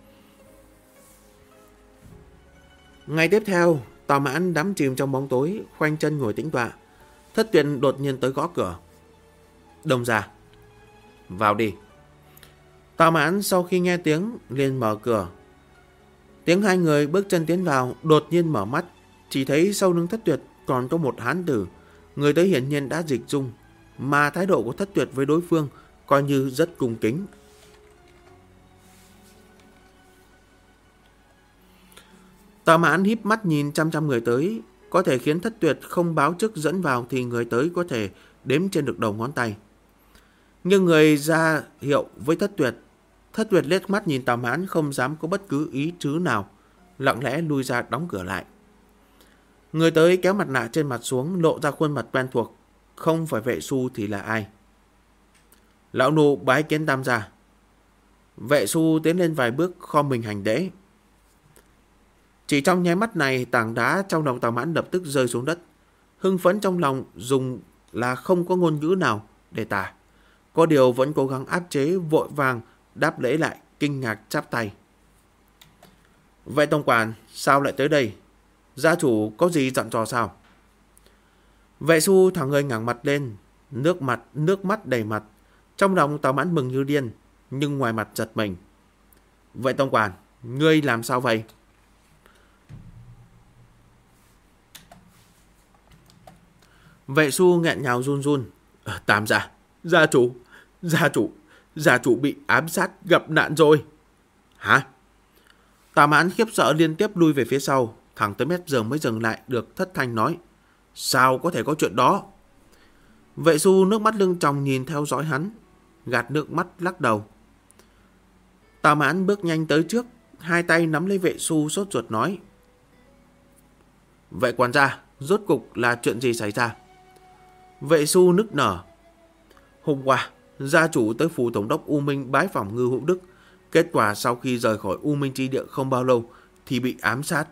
Ngày tiếp theo, Tào Mãn đắm chìm trong bóng tối, khoanh chân ngồi tĩnh tọa. Thất Tuyệt đột nhiên tới gõ cửa. Đông gia, vào đi. Tào Mãn sau khi nghe tiếng liền mở cửa. Tiếng hai người bước chân tiến vào, đột nhiên mở mắt, chỉ thấy sau lưng Thất Tuyệt còn có một hán tử. Người tới hiển nhiên đã dịch dung, mà thái độ của Thất Tuyệt với đối phương coi như rất cung kính. Tào Mãn híp mắt nhìn chăm chăm người tới, có thể khiến Thất Tuyệt không báo trước dẫn vào thì người tới có thể đếm trên được đầu ngón tay. Nhưng người ra hiệu với Thất Tuyệt liếc mắt nhìn Tào Mãn không dám có bất cứ ý tứ nào, lặng lẽ lui ra đóng cửa lại. Người tới kéo mặt nạ trên mặt xuống, lộ ra khuôn mặt quen thuộc, không phải Vệ Xu thì là ai? Lão nô bái kiến Tam gia. Vệ Xu tiến lên vài bước khom mình hành lễ. Chỉ trong nháy mắt này, tảng đá trong lòng Tào Mãn lập tức rơi xuống đất. Hưng phấn trong lòng dùng là không có ngôn ngữ nào để tả. Có điều vẫn cố gắng áp chế, vội vàng đáp lễ lại, kinh ngạc chắp tay. Vệ tổng quản, sao lại tới đây? Gia chủ có gì dặn dò sao? Vệ Xu thẳng người ngẩng mặt lên, nước mắt đầy mặt. Trong lòng Tào Mãn mừng như điên, nhưng ngoài mặt giật mình. Vệ tổng quản, ngươi làm sao vậy? Vệ Xu nghẹn ngào run run. Tam gia, gia chủ bị ám sát, gặp nạn rồi. Hả? Tào Mãn khiếp sợ liên tiếp lui về phía sau, thẳng tới mép giường mới dừng lại được thất thanh nói. Sao có thể có chuyện đó? Vệ Xu nước mắt lưng tròng nhìn theo dõi hắn, gạt nước mắt lắc đầu. Tào Mãn bước nhanh tới trước, hai tay nắm lấy Vệ Xu sốt ruột nói. Vệ quản gia, rốt cục là chuyện gì xảy ra? Vệ Xu nức nở. Hôm qua, gia chủ tới phủ tổng đốc U Minh bái phỏng Ngưu Hữu Đức. Kết quả sau khi rời khỏi U Minh Chi Địa không bao lâu thì bị ám sát.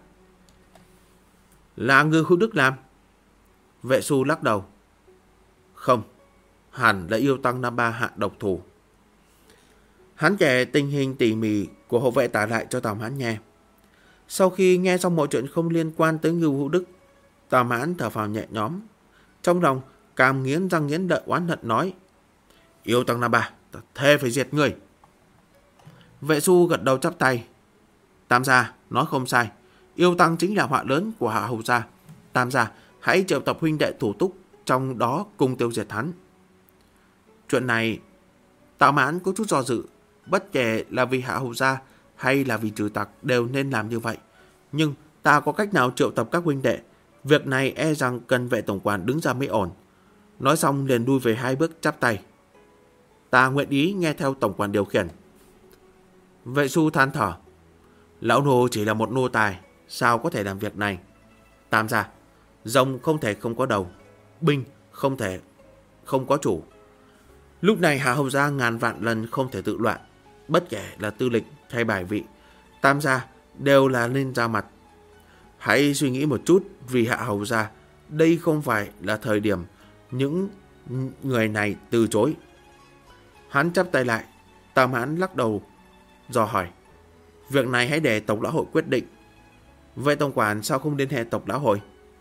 Là Ngưu Hữu Đức làm? Vệ Xu lắc đầu. Không, hẳn là Yêu Tăng Nam Ba hạ độc thủ. Hắn kể tình hình tỉ mỉ của hộ vệ tả lại cho Tào Mãn nghe. Sau khi nghe xong mọi chuyện không liên quan tới Ngưu Hữu Đức, Tào Mãn thở phào nhẹ nhõm. Trong lòng càng nghiến răng nghiến lợi oán hận nói. Yêu Tăng Nam Ba, ta thề phải diệt người. Vệ Xu gật đầu chắp tay. Tam gia, nói không sai. Yêu Tăng chính là họa lớn của hạ hầu gia. Tam gia, hãy triệu tập huynh đệ thủ túc, trong đó cùng tiêu diệt hắn. Chuyện này, Tào Mãn có chút do dự. Bất kể là vì hạ hầu gia hay là vì trừ tặc đều nên làm như vậy. Nhưng ta có cách nào triệu tập các huynh đệ? Việc này e rằng cần Vệ tổng quản đứng ra mới ổn. Nói xong liền lui về hai bước chắp tay. Ta nguyện ý nghe theo tổng quản điều khiển. Vệ Xu than thở. Lão nô chỉ là một nô tài, sao có thể làm việc này? Tam gia, rồng không thể không có đầu, binh không thể không có chủ. Lúc này hạ hầu gia ngàn vạn lần không thể tự loạn. Bất kể là tư lịch hay bài vị, tam gia đều là nên ra mặt. Hãy suy nghĩ một chút, vì hạ hầu gia, đây không phải là thời điểm những người này từ chối. Hắn chắp tay lại. Tào Mãn lắc đầu dò hỏi. Việc này hãy để tộc lão hội quyết định. Vậy tổng quản sao không liên hệ tộc lão hội?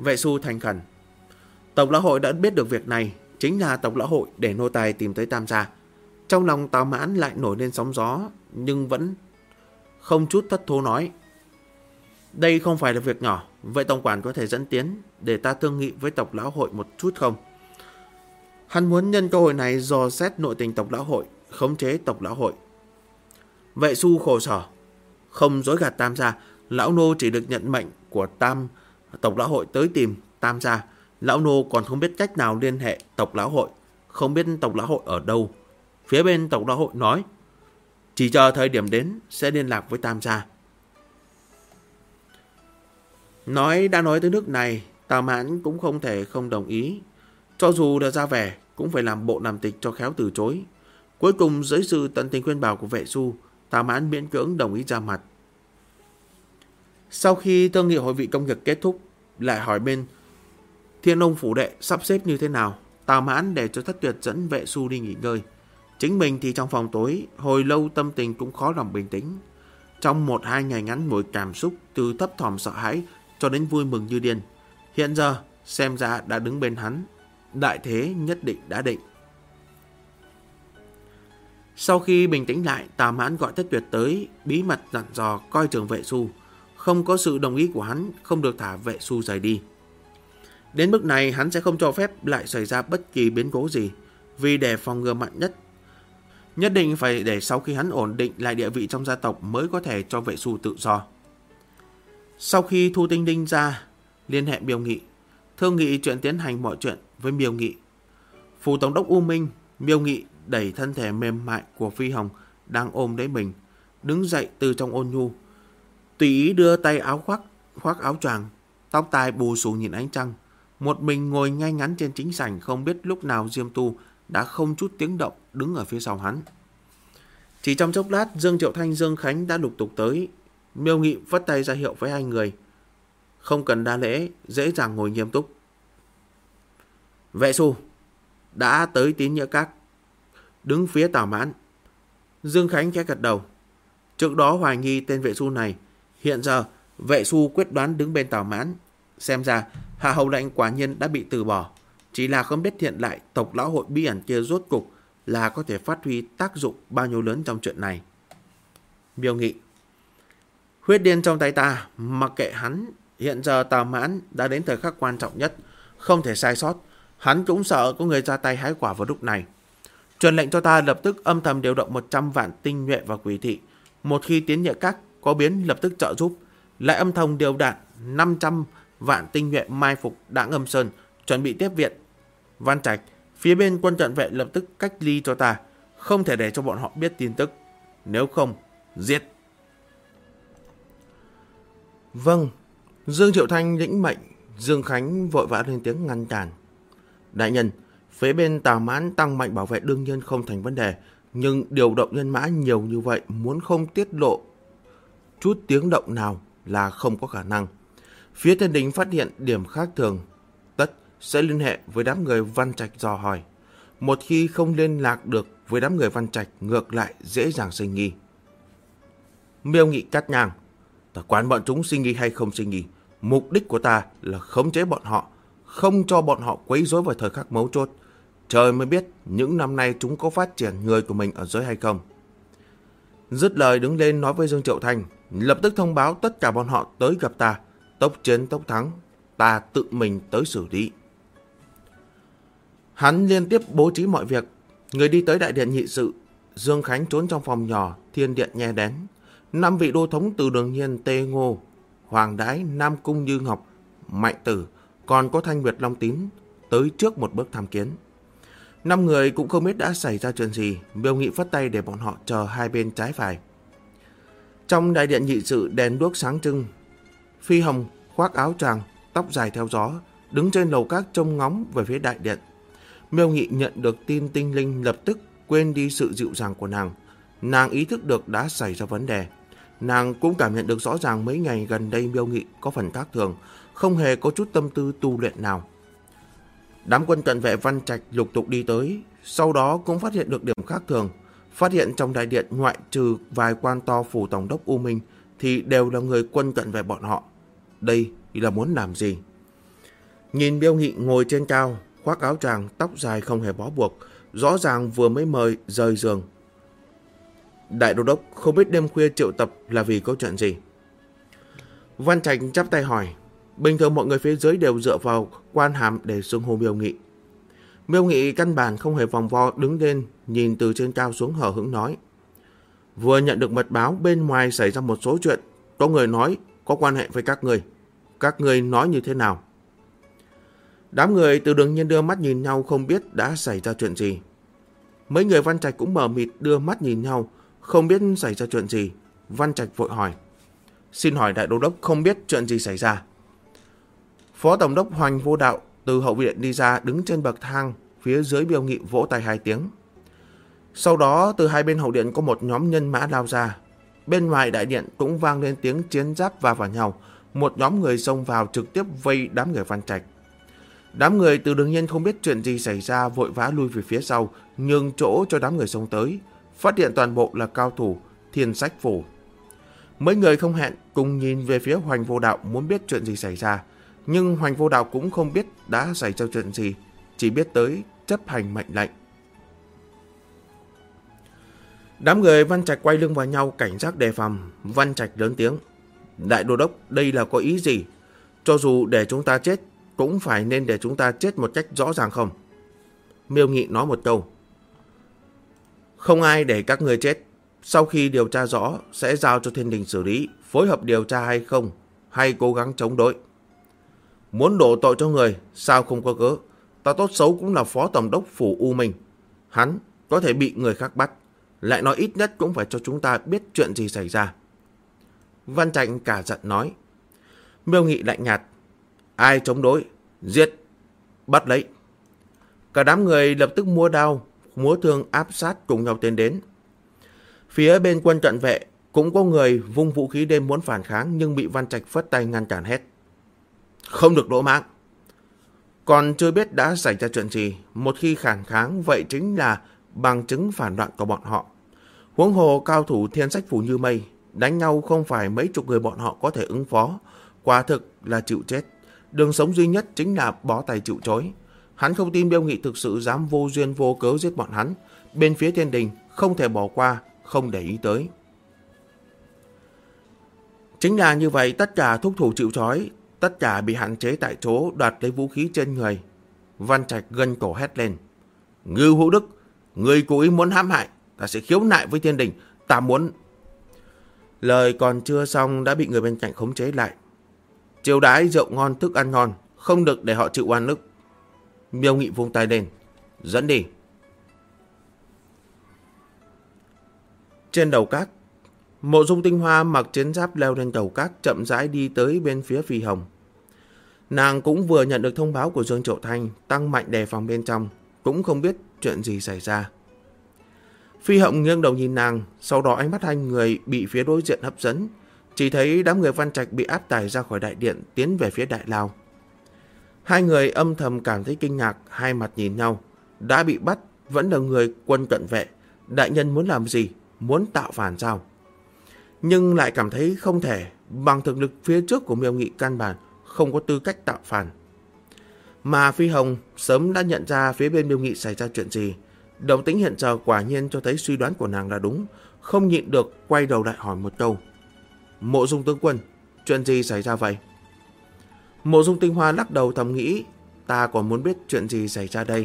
Vệ Xu thành khẩn. Tộc lão hội đã biết được việc này, chính là tộc lão hội để nô tài tìm tới Tam gia. Trong lòng Tào Mãn lại nổi lên sóng gió, nhưng vẫn không chút thất thố nói: đây không phải là việc nhỏ, vậy tổng quản có thể dẫn tiến để ta thương nghị với tộc lão hội một chút không? Hắn muốn nhân cơ hội này dò xét nội tình tộc lão hội, khống chế tộc lão hội. Vệ Xu khổ sở, không dối gạt Tam gia, lão nô chỉ được nhận mệnh của tộc lão hội tới tìm Tam gia. Lão nô còn không biết cách nào liên hệ tộc lão hội, không biết tộc lão hội ở đâu. Phía bên tộc lão hội nói chỉ chờ thời điểm đến sẽ liên lạc với Tam gia. Đã nói tới nước này, Tào Mãn cũng không thể không đồng ý. Cho dù đã ra vẻ cũng phải làm bộ làm tịch cho khéo từ chối. Cuối cùng dưới sự tận tình khuyên bảo của Vệ Xu, Tào Mãn miễn cưỡng đồng ý ra mặt. Sau khi thương nghị hội vị công việc kết thúc, lại hỏi bên Thiên Ông phủ đệ sắp xếp như thế nào. Tào Mãn để cho Thất Tuyệt dẫn Vệ Xu đi nghỉ ngơi. Chính mình thì trong phòng tối, hồi lâu tâm tình cũng khó lòng bình tĩnh. Trong 1-2 ngày ngắn ngủi cảm xúc từ thấp thỏm sợ hãi cho đến vui mừng như điên. Hiện giờ xem ra đã đứng bên hắn, đại thế nhất định đã định. Sau khi bình tĩnh lại, Tào Mãn gọi Thất Tuyệt tới, bí mật dặn dò coi chừng Vệ Xu. Không có sự đồng ý của hắn, không được thả Vệ Xu rời đi. Đến mức này hắn sẽ không cho phép lại xảy ra bất kỳ biến cố gì, vì để phòng ngừa mạnh nhất định phải để sau khi hắn ổn định lại địa vị trong gia tộc mới có thể cho Vệ Xu tự do. Sau khi Thu Tinh Đinh ra, liên hệ Miêu Nghị, thương nghị chuyện tiến hành mọi chuyện với Miêu Nghị. Phủ tổng đốc U Minh, Miêu Nghị đẩy thân thể mềm mại của Phi Hồng đang ôm lấy mình, đứng dậy từ trong ôn nhu, tùy ý đưa tay khoác áo choàng, tóc tai bù xù nhìn ánh trăng, một mình ngồi ngay ngắn trên chính sảnh, không biết lúc nào Diêm Tu đã không chút tiếng động đứng ở phía sau hắn. Chỉ trong chốc lát, Dương Triệu Thanh, Dương Khánh đã lục tục tới. Miêu Nghị vất tay ra hiệu với hai người, không cần đa lễ, dễ dàng ngồi nghiêm túc. Vệ Xu đã tới Tín Nghĩa Các, đứng phía Tào Mãn. Dương Khánh khẽ gật đầu. Trước đó hoài nghi tên Vệ Xu này, hiện giờ Vệ Xu quyết đoán đứng bên Tào Mãn. Xem ra Hạ Hầu Lệnh quả nhiên đã bị từ bỏ, chỉ là không biết hiện lại tộc lão hội bí ẩn kia rốt cục là có thể phát huy tác dụng bao nhiêu lớn trong chuyện này. Miêu Nghị: huyết điên trong tay ta, mặc kệ hắn. Hiện giờ Tào Mãn đã đến thời khắc quan trọng nhất, không thể sai sót. Hắn cũng sợ có người ra tay hái quả vào lúc này. Truyền lệnh cho ta lập tức âm thầm điều động 100 vạn tinh nhuệ và quỷ thị. Một khi Tín Nghĩa Các có biến lập tức trợ giúp. Lại âm thầm điều đạn 500 vạn tinh nhuệ mai phục Đãng Âm Sơn, chuẩn bị tiếp viện. Văn Trạch, phía bên quân trận vệ lập tức cách ly cho ta, không thể để cho bọn họ biết tin tức. Nếu không, giết. Vâng. Dương Triệu Thanh lĩnh mệnh. Dương Khánh vội vã lên tiếng ngăn cản. Đại nhân, phía bên Tào Mãn tăng mạnh bảo vệ đương nhiên không thành vấn đề, nhưng điều động nhân mã nhiều như vậy, muốn không tiết lộ chút tiếng động nào là không có khả năng. Phía Thiên Đình phát hiện điểm khác thường, tất sẽ liên hệ với đám người Văn Trạch dò hỏi. Một khi không liên lạc được với đám người Văn Trạch, ngược lại dễ dàng sinh nghi. Miêu Nghị cắt ngang: ta quản bọn chúng sinh nghi hay không sinh nghi, mục đích của ta là khống chế bọn họ, không cho bọn họ quấy rối vào thời khắc mấu chốt. Trời mới biết những năm nay chúng có phát triển người của mình ở giới hay không. Dứt lời đứng lên nói với Dương Triệu Thanh, lập tức thông báo tất cả bọn họ tới gặp ta, tốc chiến tốc thắng, ta tự mình tới xử lý. Hắn liên tiếp bố trí mọi việc. Người đi tới đại điện nghị sự, Dương Khánh trốn trong phòng nhỏ thiên điện nghe đén. 5 vị đô thống từ Đường Nhiên, Tê Ngô, Hoàng Đái, Nam Cung Như Ngọc, Mạnh Tử, còn có Thanh Nguyệt Long Tín tới trước một bước tham kiến. 5 người cũng không biết đã xảy ra chuyện gì. Miêu Nghị phất tay để bọn họ chờ hai bên trái phải. Trong đại điện nghị sự đèn đuốc sáng trưng. Phi Hồng khoác áo choàng, tóc dài theo gió, đứng trên lầu các trông ngóng về phía đại điện. Miêu Nghị nhận được tin tinh linh, lập tức quên đi sự dịu dàng của nàng. Nàng ý thức được đã xảy ra vấn đề. Nàng cũng cảm nhận được rõ ràng mấy ngày gần đây Miêu Nghị có phần khác thường, không hề có chút tâm tư tu luyện nào. Đám quân cận vệ Văn Trạch lục tục đi tới, sau đó cũng phát hiện được điểm khác thường. Phát hiện trong đại điện ngoại trừ vài quan to phủ tổng đốc U Minh thì đều là người quân cận vệ bọn họ. Đây là muốn làm gì? Nhìn Miêu Nghị ngồi trên cao, khoác áo choàng, tóc dài không hề bó buộc, rõ ràng vừa mới mời rời giường. Đại đô đốc không biết đêm khuya triệu tập là vì có chuyện gì? Văn Trạch chắp tay hỏi. Bình thường mọi người phía dưới đều dựa vào quan hàm để xưng hô Miêu Nghị. Miêu Nghị căn bản không hề vòng vo, đứng lên, nhìn từ trên cao xuống hờ hững nói. Vừa nhận được mật báo bên ngoài xảy ra một số chuyện, có người nói có quan hệ với các người. Các người nói như thế nào? Đám người từ Đường Nhiên đưa mắt nhìn nhau, không biết đã xảy ra chuyện gì. Mấy người Văn Trạch cũng mờ mịt đưa mắt nhìn nhau, không biết xảy ra chuyện gì. Văn Trạch vội hỏi. Xin hỏi đại đô đốc không biết chuyện gì xảy ra? Phó tổng đốc Hoành Vô Đạo từ hậu viện đi ra, đứng trên bậc thang phía dưới Miêu Nghị, vỗ tay 2 tiếng. Sau đó từ hai bên hậu điện có một nhóm nhân mã lao ra. Bên ngoài đại điện cũng vang lên tiếng chiến giáp va vào nhau. Một nhóm người xông vào trực tiếp vây đám người Văn Trạch. Đám người từ Đường Nhiên không biết chuyện gì xảy ra, vội vã lui về phía sau, nhường chỗ cho đám người xông tới. Phát hiện toàn bộ là cao thủ Thiên Sách Phủ. Mấy người không hẹn cùng nhìn về phía Hoành Vô Đạo, muốn biết chuyện gì xảy ra. Nhưng Hoành Vô Đạo cũng không biết đã xảy ra chuyện gì, chỉ biết tới chấp hành mệnh lệnh. Đám người Văn Trạch quay lưng vào nhau, cảnh giác đề phòng. Văn Trạch lớn tiếng. Đại đô đốc, đây là có ý gì? Cho dù để chúng ta chết, cũng phải nên để chúng ta chết một cách rõ ràng không? Miêu Nghị nói một câu. Không ai để các người chết. Sau khi điều tra rõ, sẽ giao cho Thiên Đình xử lý, phối hợp điều tra hay không, hay cố gắng chống đối. Muốn đổ tội cho người, sao không có cớ? Ta tốt xấu cũng là phó tổng đốc phủ U Minh. Hắn có thể bị người khác bắt, lại nói ít nhất cũng phải cho chúng ta biết chuyện gì xảy ra. Văn Trạch cả giận nói. Miêu Nghị lạnh nhạt. Ai chống đối, giết, bắt lấy. Cả đám người lập tức múa đao, múa thương áp sát cùng nhau tiến đến. Phía bên quân cận vệ cũng có người vung vũ khí đêm muốn phản kháng, nhưng bị Văn Trạch phất tay ngăn cản hết. Không được lỗ mãng. Còn chưa biết đã xảy ra chuyện gì, một khi phản kháng vậy chính là bằng chứng phản loạn của bọn họ. Huống hồ cao thủ Thiên Sách Phủ như mây, đánh nhau không phải mấy chục người bọn họ có thể ứng phó, quả thực là chịu chết. Đường sống duy nhất chính là bó tay chịu trói. Hắn không tin Miêu Nghị thực sự dám vô duyên vô cớ giết bọn hắn. Bên phía Thiên Đình không thể bỏ qua, không để ý tới. Chính là như vậy, tất cả thúc thủ chịu trói, tất cả bị hạn chế tại chỗ, đoạt lấy vũ khí trên người. Văn Trạch gân cổ hét lên. Ngưu Hữu Đức, người cố ý muốn hãm hại, ta sẽ khiếu nại với Thiên Đình, ta muốn... Lời còn chưa xong đã bị người bên cạnh khống chế lại. Chiêu đãi rượu ngon thức ăn ngon, không được để họ chịu oan ức. Miêu Nghị vung tay lên. Dẫn đi. Trên đầu cát, Mộ Dung Tinh Hoa mặc chiến giáp leo lên đầu cát, chậm rãi đi tới bên phía Phi Hồng. Nàng cũng vừa nhận được thông báo của Dương Triệu Thanh, tăng mạnh đề phòng bên trong, cũng không biết chuyện gì xảy ra. Phi Hồng nghiêng đầu nhìn nàng, sau đó ánh mắt hai người bị phía đối diện hấp dẫn. Chỉ thấy đám người Văn Trạch bị áp tải ra khỏi đại điện, tiến về phía đại lao. Hai người âm thầm cảm thấy kinh ngạc, hai mặt nhìn nhau. Đã bị bắt, vẫn là người quân cận vệ. Đại nhân muốn làm gì? Muốn tạo phản sao? Nhưng lại cảm thấy không thể. Bằng thực lực phía trước của Miêu Nghị căn bản không có tư cách tạo phản. Mà Phi Hồng sớm đã nhận ra phía bên Miêu Nghị xảy ra chuyện gì. Động tĩnh hiện giờ quả nhiên cho thấy suy đoán của nàng là đúng. Không nhịn được quay đầu lại hỏi một câu. Mộ Dung tướng quân, chuyện gì xảy ra vậy? Mộ Dung Tinh Hoa lắc đầu thầm nghĩ, ta còn muốn biết chuyện gì xảy ra đây.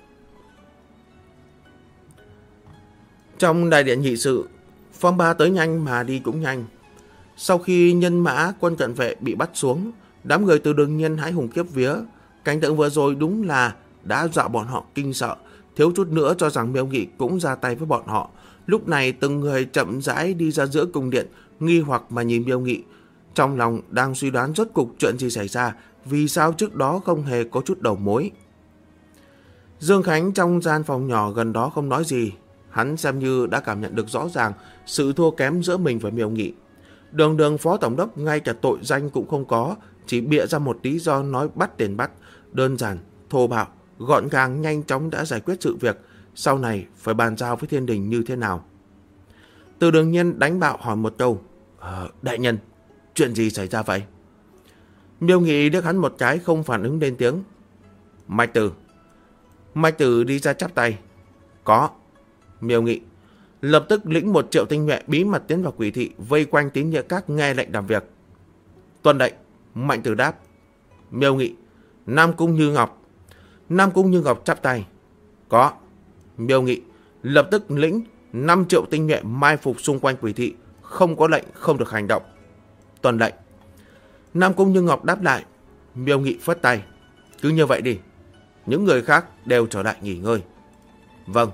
Trong đại điện nghị sự, phong ba tới nhanh mà đi cũng nhanh. Sau khi nhân mã quân cận vệ bị bắt xuống, đám người từ Đường Nhiên hãi hùng kiếp vía. Cảnh tượng vừa rồi đúng là đã dọa bọn họ kinh sợ, thiếu chút nữa cho rằng Miêu Nghị cũng ra tay với bọn họ. Lúc này từng người chậm rãi đi ra giữa cung điện, nghi hoặc mà nhìn Miêu Nghị. Trong lòng đang suy đoán rốt cục chuyện gì xảy ra, vì sao trước đó không hề có chút đầu mối. Dương Khánh trong gian phòng nhỏ gần đó không nói gì. Hắn xem như đã cảm nhận được rõ ràng sự thua kém giữa mình và Miêu Nghị. Đường phó tổng đốc ngay cả tội danh cũng không có, chỉ bịa ra một lý do nói bắt tiền bắt. Đơn giản, thô bạo, gọn gàng, nhanh chóng đã giải quyết sự việc. Sau này phải bàn giao với Thiên Đình như thế nào? Từ Đường Nhiên đánh bạo hỏi một câu. Đại nhân, chuyện gì xảy ra vậy? Miêu Nghị liếc hắn một cái không phản ứng lên tiếng. Mạch Tử. Mạch Tử đi ra chắp tay. Có. Miêu Nghị lập tức lĩnh 1 triệu tinh nhuệ bí mật tiến vào quỷ thị, vây quanh Tín Nghĩa Các nghe lệnh làm việc. Tuân lệnh. Mạnh Tử đáp. Miêu Nghị. Nam Cung Như Ngọc. Nam Cung Như Ngọc chắp tay. Có. Miêu Nghị lập tức lĩnh 5 triệu tinh nhuệ mai phục xung quanh quỷ thị, không có lệnh không được hành động. Tuân lệnh. Nam Cung Như Ngọc đáp lại. Miêu Nghị phất tay. Cứ như vậy đi. Những người khác đều trở lại nghỉ ngơi. Vâng.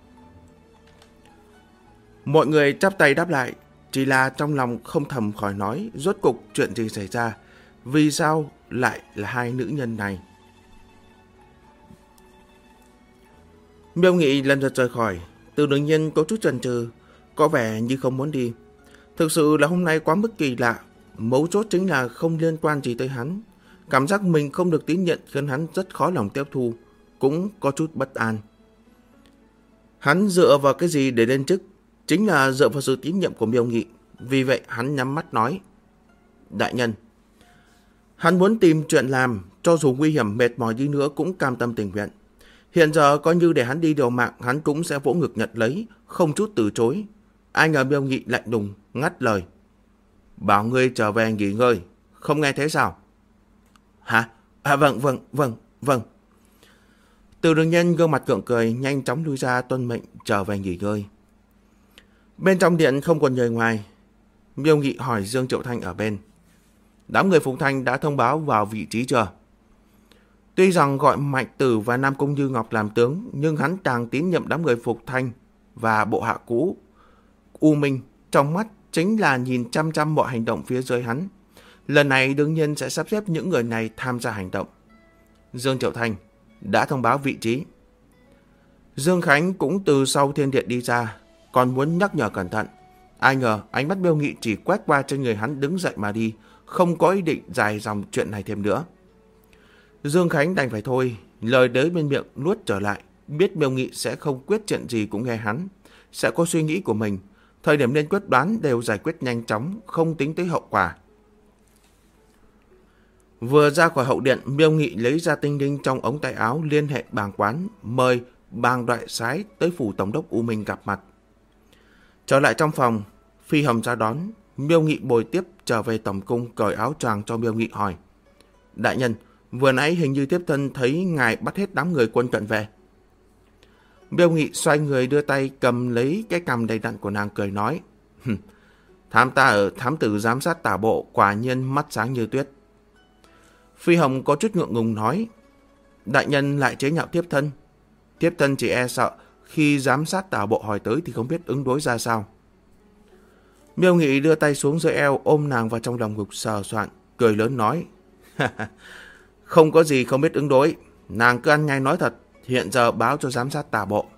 Mọi người chắp tay đáp lại, chỉ là trong lòng không thầm khỏi nói rốt cục chuyện gì xảy ra, vì sao lại là hai nữ nhân này. Miêu Nghị lần lượt rời khỏi. Từ Đường Nhiên có chút chần chừ, có vẻ như không muốn đi. Thực sự là hôm nay quá mức kỳ lạ, mấu chốt chính là không liên quan gì tới hắn. Cảm giác mình không được tín nhiệm khiến hắn rất khó lòng tiếp thu, cũng có chút bất an. Hắn dựa vào cái gì để lên chức? Chính là dựa vào sự tín nhiệm của Miêu Nghị. Vì vậy hắn nhắm mắt nói. Đại nhân. Hắn muốn tìm chuyện làm, cho dù nguy hiểm mệt mỏi đi nữa cũng cam tâm tình nguyện. Hiện giờ coi như để hắn đi điều mạng, hắn cũng sẽ vỗ ngực nhận lấy, không chút từ chối. Ai ngờ Miêu Nghị lạnh lùng ngắt lời. Bảo ngươi trở về nghỉ ngơi, không nghe thế sao? Hả? Vâng. Từ Đường Nhân gương mặt gượng cười, nhanh chóng lui ra tuân mệnh trở về nghỉ ngơi. Bên trong điện không còn người ngoài. Miêu Nghị hỏi Dương Triệu Thanh ở bên. Đám người Phục Thanh đã thông báo vào vị trí chưa? Tuy rằng gọi Mạch Tử và Nam Cung Như Ngọc làm tướng, nhưng hắn càng tín nhiệm đám người Phục Thanh và bộ hạ cũ. U Minh trong mắt chính là nhìn chăm chăm mọi hành động phía dưới hắn. Lần này đương nhiên sẽ sắp xếp những người này tham gia hành động. Dương Triệu Thanh đã thông báo vị trí. Dương Khánh cũng từ sau thiên điện đi ra, còn muốn nhắc nhở cẩn thận. Ai ngờ ánh mắt Miêu Nghị chỉ quét qua trên người hắn, đứng dậy mà đi, không có ý định dài dòng chuyện này thêm nữa. Dương Khánh đành phải thôi, lời đến bên miệng nuốt trở lại, biết Miêu Nghị sẽ không quyết chuyện gì cũng nghe hắn, sẽ có suy nghĩ của mình, thời điểm nên quyết đoán đều giải quyết nhanh chóng, không tính tới hậu quả. Vừa ra khỏi hậu điện, Miêu Nghị lấy ra tinh đinh trong ống tay áo, liên hệ bàng quán, mời bàng đoại sái tới phủ tổng đốc U Minh gặp mặt. Trở lại trong phòng, Phi Hồng ra đón. Miêu Nghị bồi tiếp trở về tổng cung, cởi áo choàng cho Miêu Nghị hỏi. Đại nhân, vừa nãy hình như tiếp thân thấy ngài bắt hết đám người quân cận về. Miêu Nghị xoay người đưa tay cầm lấy cái cằm đầy đặn của nàng, cười nói. Thám ta ở thám tử giám sát tả bộ quả nhiên mắt sáng như tuyết. Phi Hồng có chút ngượng ngùng nói. Đại nhân lại chế nhạo tiếp thân. Tiếp thân chỉ e sợ khi giám sát tả bộ hỏi tới thì không biết ứng đối ra sao. Miêu Nghị đưa tay xuống dưới eo, ôm nàng vào trong lòng ngực sờ soạn, cười lớn nói. Không có gì không biết ứng đối. Nàng cứ ăn nhanh nói thật, hiện giờ báo cho giám sát tả bộ.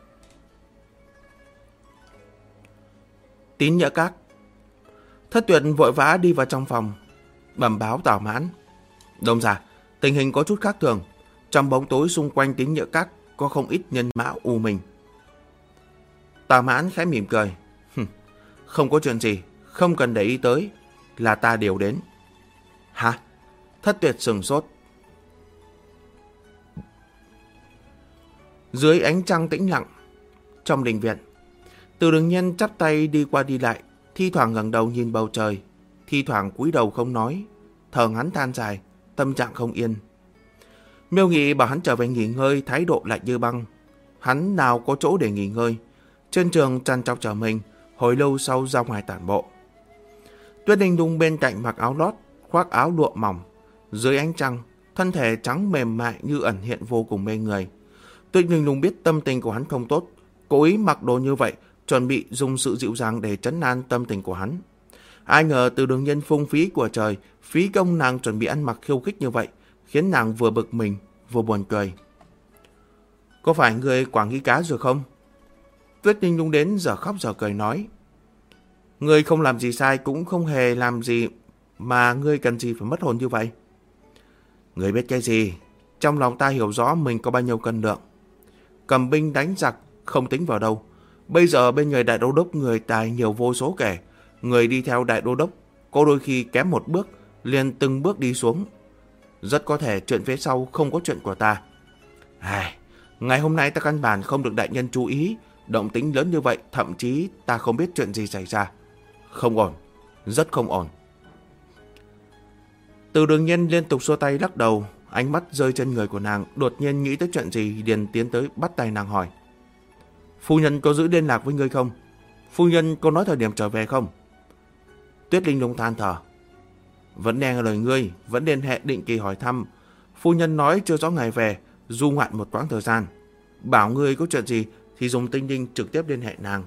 Tín Nghĩa Các. Thất Tuyệt vội vã đi vào trong phòng, bẩm báo Tào Mãn. Đông giả, tình hình có chút khác thường. Trong bóng tối xung quanh Tín Nghĩa Các có không ít nhân mã U Minh. Tào Mãn khẽ mỉm cười. Không có chuyện gì, không cần để ý tới, là ta điều đến. Hả? Thất Tuyệt sừng sốt. Dưới ánh trăng tĩnh lặng, trong đình viện, Từ Đường Nhân chắp tay đi qua đi lại, thi thoảng ngẩng đầu nhìn bầu trời, thi thoảng cúi đầu không nói, thở ngắn than dài, tâm trạng không yên. Miêu Nghị bảo hắn trở về nghỉ ngơi, thái độ lạnh như băng. Hắn nào có chỗ để nghỉ ngơi, trên trường chăn trọc chờ mình, hồi lâu sau ra ngoài tản bộ. Tuyết Ninh Đung bên cạnh mặc áo lót, khoác áo lụa mỏng, dưới ánh trăng, thân thể trắng mềm mại như ẩn hiện vô cùng mê người. Tuyết Ninh Đung biết tâm tình của hắn không tốt, cố ý mặc đồ như vậy, chuẩn bị dùng sự dịu dàng để trấn an tâm tình của hắn. Ai ngờ Từ Đường Nhân phung phí của trời, phí công nàng chuẩn bị ăn mặc khiêu khích như vậy, khiến nàng vừa bực mình vừa buồn cười. Có phải người quảng nghi cá rồi không? Tuyết Ninh Đung đến giờ khóc giờ cười nói. Ngươi không làm gì sai, cũng không hề làm gì mà ngươi cần gì phải mất hồn như vậy. Ngươi biết cái gì? Trong lòng ta hiểu rõ mình có bao nhiêu cân lượng. Cầm binh đánh giặc không tính vào đâu. Bây giờ bên người đại đô đốc người tài nhiều vô số kể. Người đi theo đại đô đốc có đôi khi kém một bước liền từng bước đi xuống. Rất có thể chuyện phía sau không có chuyện của ta. Ngày hôm nay ta căn bản không được đại nhân chú ý. Động tĩnh lớn như vậy, thậm chí ta không biết chuyện gì xảy ra. Không ổn, rất không ổn. Từ Đường Nhiên liên tục xua tay lắc đầu, ánh mắt rơi trên người của nàng, đột nhiên nghĩ tới chuyện gì, liền tiến tới bắt tay nàng hỏi. Phu nhân có giữ liên lạc với ngươi không? Phu nhân có nói thời điểm trở về không? Tuyết Linh Lung than thở. Vẫn nghe lời ngươi, vẫn liên hệ định kỳ hỏi thăm. Phu nhân nói chưa rõ ngày về, du ngoạn một quãng thời gian. Bảo ngươi có chuyện gì thì dùng Tinh Linh trực tiếp liên hệ nàng.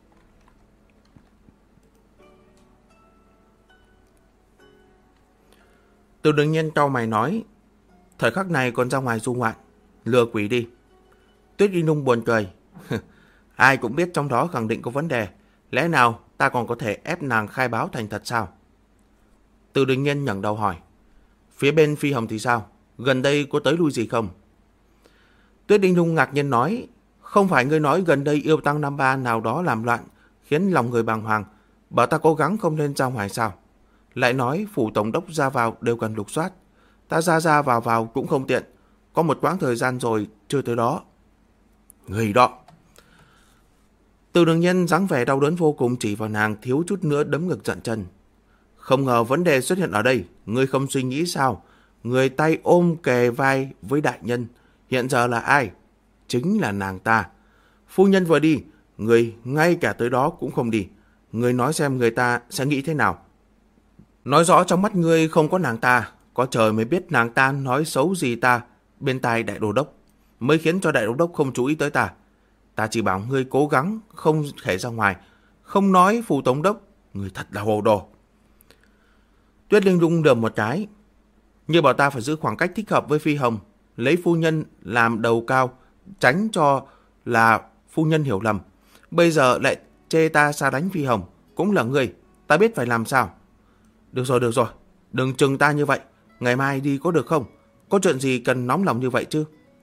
Từ Đường Nhiên cau mày nói, thời khắc này còn ra ngoài du ngoạn, lừa quỷ đi. Tuyết Linh Lung buồn cười. Ai cũng biết trong đó khẳng định có vấn đề. Lẽ nào ta còn có thể ép nàng khai báo thành thật sao? Từ Đường Nhiên ngẩng đầu hỏi. Phía bên Phi Hồng thì sao? Gần đây có tới lui gì không? Tuyết Linh Lung ngạc nhiên nói. Không phải ngươi nói gần đây yêu tăng năm ba nào đó làm loạn, khiến lòng người bàng hoàng, bảo ta cố gắng không nên ra ngoài sao? Lại nói phủ tổng đốc ra vào đều cần lục soát. Ta ra vào cũng không tiện. Có một quãng thời gian rồi chưa tới đó. Người đó. Từ Đường Nhiên dáng vẻ đau đớn vô cùng, chỉ vào nàng, thiếu chút nữa đấm ngực giận chân. Không ngờ vấn đề xuất hiện ở đây. Ngươi không suy nghĩ sao? Người tay ôm kề vai với đại nhân hiện giờ là ai? Chính là nàng ta. Phu nhân vừa đi, người ngay cả tới đó cũng không đi. Người nói xem người ta sẽ nghĩ thế nào? Nói rõ trong mắt ngươi không có nàng ta. Có trời mới biết nàng ta nói xấu gì ta bên tai đại đô đốc, mới khiến cho đại đô đốc không chú ý tới ta. Ta chỉ bảo ngươi cố gắng không thể ra ngoài, không nói phủ tổng đốc. Ngươi thật là hồ đồ. Tuyết Linh Lung đờm một cái. Như bảo ta phải giữ khoảng cách thích hợp với Phi Hồng, lấy phu nhân làm đầu cao, tránh cho là phu nhân hiểu lầm. Bây giờ lại chê ta xa đánh Phi Hồng, cũng là ngươi. Ta biết phải làm sao. Được rồi, đừng chừng ta như vậy. Ngày mai đi có được không? Có chuyện gì cần nóng lòng như vậy chứ?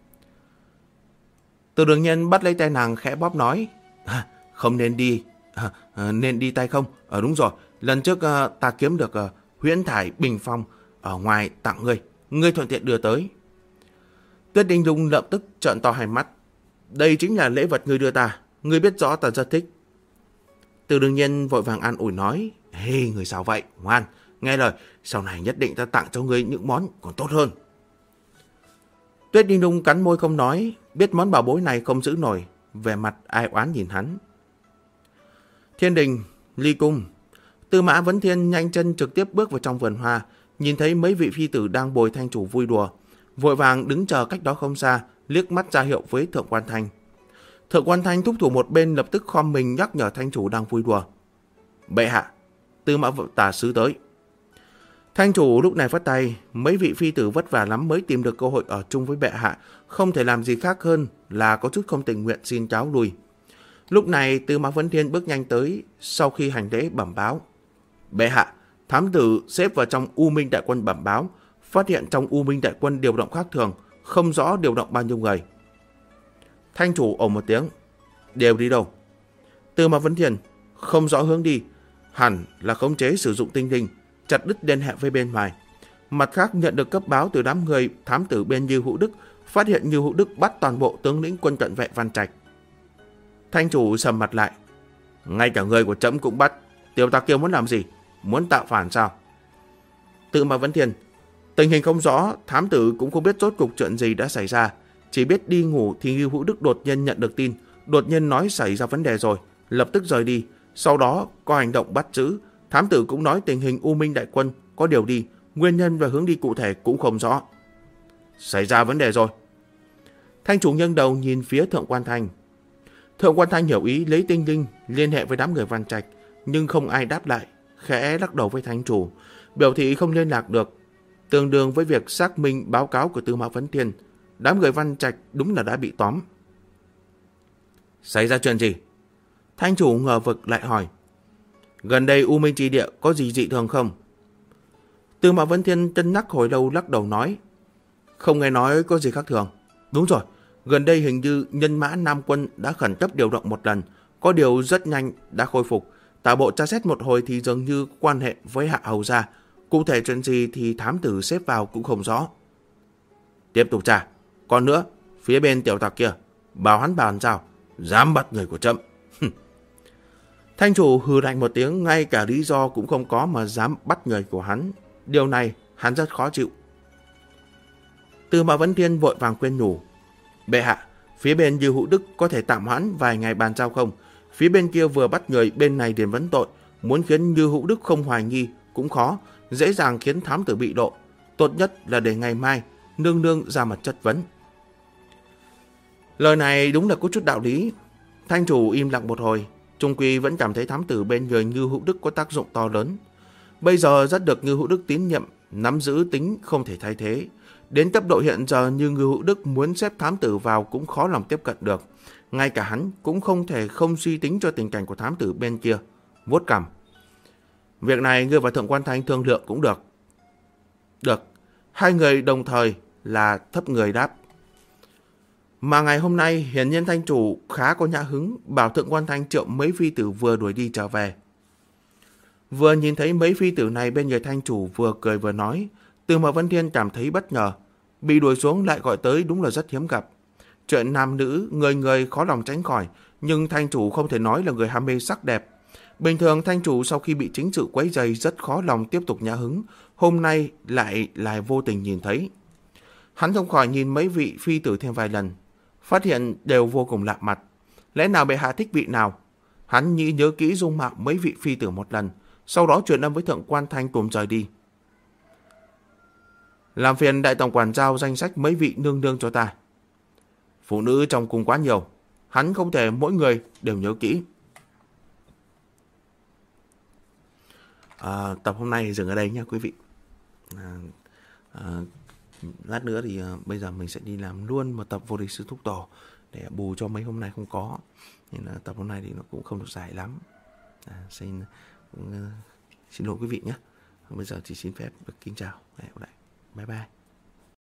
Từ Đường Nhiên bắt lấy tay nàng khẽ bóp nói. Không nên đi. Nên đi tay không? Đúng rồi, lần trước ta kiếm được huyễn thải bình phong ở ngoài tặng ngươi. Ngươi thuận tiện đưa tới. Tuyết Linh Lung lập tức trợn to hai mắt. Đây chính là lễ vật ngươi đưa ta. Ngươi biết rõ ta rất thích. Từ Đường Nhiên vội vàng an ủi nói. Người sao vậy? Ngoan, nghe lời. Sau này nhất định ta tặng cho ngươi những món còn tốt hơn. Tuyết Linh Lung cắn môi không nói. Biết món bảo bối này không giữ nổi, vẻ mặt ai oán nhìn hắn. Thiên đình, ly cung. Tư Mã Vấn Thiên nhanh chân trực tiếp bước vào trong vườn hoa, nhìn thấy mấy vị phi tử đang bồi thanh chủ vui đùa, vội vàng đứng chờ cách đó không xa, liếc mắt ra hiệu với Thượng Quan Thanh. Thượng Quan Thanh thúc thủ một bên lập tức khom mình nhắc nhở thanh chủ đang vui đùa. Bệ hạ, Tư Mã Tả sứ tới. Thanh chủ lúc này phất tay, mấy vị phi tử vất vả lắm mới tìm được cơ hội ở chung với bệ hạ, không thể làm gì khác hơn là có chút không tình nguyện xin cáo lui. Lúc này Tư Mã Vấn Thiên bước nhanh tới, sau khi hành lễ bẩm báo. Bệ hạ, thám tử xếp vào trong U Minh đại quân bẩm báo, phát hiện trong U Minh đại quân điều động khác thường, không rõ điều động bao nhiêu người. Thanh chủ ồ một tiếng. Đều đi đâu? Tư Mã Vấn Thiên, không rõ hướng đi, hẳn là khống chế sử dụng tinh linh, chặt đứt liên hệ với bên ngoài. Mặt khác nhận được cấp báo từ đám người thám tử bên Như Hữu Đức, phát hiện Như Hữu Đức bắt toàn bộ tướng lĩnh quân cận vệ Văn Trạch. Thanh chủ sầm mặt lại. Ngay cả người của trẫm cũng bắt. Tiểu tặc kia muốn làm gì? Muốn tạo phản sao? Tư Mã Vấn Thiên, tình hình không rõ, thám tử cũng không biết rốt cuộc chuyện gì đã xảy ra, chỉ biết đi ngủ thì Như Hữu Đức đột nhiên nhận được tin, đột nhiên nói xảy ra vấn đề rồi, lập tức rời đi. Sau đó có hành động bắt giữ. Thám tử cũng nói tình hình U Minh đại quân có điều đi, nguyên nhân và hướng đi cụ thể cũng không rõ. Xảy ra vấn đề rồi. Thanh chủ nghiêng đầu nhìn phía Thượng Quan Thanh. Thượng Quan Thanh hiểu ý lấy tinh linh liên hệ với đám người Văn Trạch, nhưng không ai đáp lại, khẽ lắc đầu với thanh chủ, biểu thị không liên lạc được, tương đương với việc xác minh báo cáo của Tư Mã Vấn Thiên. Đám người Văn Trạch đúng là đã bị tóm. Xảy ra chuyện gì? Thanh chủ ngờ vực lại hỏi. Gần đây U Minh Chi Địa có gì dị thường không? Tư Mã Vấn Thiên cân nhắc hồi lâu lắc đầu nói. Không nghe nói có gì khác thường. Đúng rồi, gần đây hình như nhân mã Nam quân đã khẩn cấp điều động một lần, có điều rất nhanh đã khôi phục. Tả bộ tra xét một hồi thì dường như quan hệ với Hạ Hầu gia Cụ thể chuyện gì thì thám tử xếp vào cũng không rõ. Tiếp tục tra. Còn nữa, phía bên tiểu tặc kia, bảo hắn bàn sao, dám bắt người của trẫm. Thanh chủ hừ lạnh một tiếng, ngay cả lý do cũng không có mà dám bắt người của hắn. Điều này hắn rất khó chịu. Tư Mã Vấn Thiên vội vàng khuyên nhủ. Bệ hạ, phía bên Như Hữu Đức có thể tạm hoãn vài ngày bàn giao không? Phía bên kia vừa bắt người, bên này liền vấn tội. Muốn khiến Như Hữu Đức không hoài nghi cũng khó, dễ dàng khiến thám tử bị lộ. Tốt nhất là để ngày mai nương nương ra mặt chất vấn. Lời này đúng là có chút đạo lý. Thanh chủ im lặng một hồi, chung quy vẫn cảm thấy thám tử bên người Như Hữu Đức có tác dụng to lớn. Bây giờ rất được Như Hữu Đức tín nhiệm, nắm giữ tính không thể thay thế. Đến cấp độ hiện giờ như Như Hữu Đức muốn xếp thám tử vào cũng khó lòng tiếp cận được. Ngay cả hắn cũng không thể không suy tính cho tình cảnh của thám tử bên kia. Vuốt cằm. Việc này ngươi và Thượng Quan Thanh thương lượng cũng được. Được. Hai người đồng thời là thấp người đáp. Mà ngày hôm nay hiển nhiên Thanh chủ khá có nhã hứng, bảo Thượng Quan Thanh triệu mấy phi tử vừa đuổi đi trở về. Vừa nhìn thấy mấy phi tử này bên người Thanh chủ vừa cười vừa nói, Tư Mã Vấn Thiên cảm thấy bất ngờ. Bị đuổi xuống lại gọi tới đúng là rất hiếm gặp. Chuyện nam nữ, người người khó lòng tránh khỏi, nhưng Thanh chủ không thể nói là người ham mê sắc đẹp. Bình thường Thanh chủ sau khi bị chính sự quấy rầy rất khó lòng tiếp tục nhã hứng, hôm nay lại vô tình nhìn thấy. Hắn không khỏi nhìn mấy vị phi tử thêm vài lần, phát hiện đều vô cùng lạ mặt. Lẽ nào bệ hạ thích vị nào? Hắn nhớ kỹ dung mạo mấy vị phi tử một lần, sau đó truyền âm với Thượng Quan Thanh cùng rời đi. Làm phiền đại tổng quản giao danh sách mấy vị nương nương cho ta. Phụ nữ trong cung quá nhiều, hắn không thể mỗi người đều nhớ kỹ. Tập hôm nay dừng ở đây nha quý vị. Lát nữa thì bây giờ mình sẽ đi làm luôn một tập vô địch sư thúc tổ để bù cho mấy hôm nay không có. Nên là tập hôm nay thì nó cũng không được dài lắm. Xin lỗi quý vị nhé. Bây giờ thì xin phép được kính chào. Bye bye.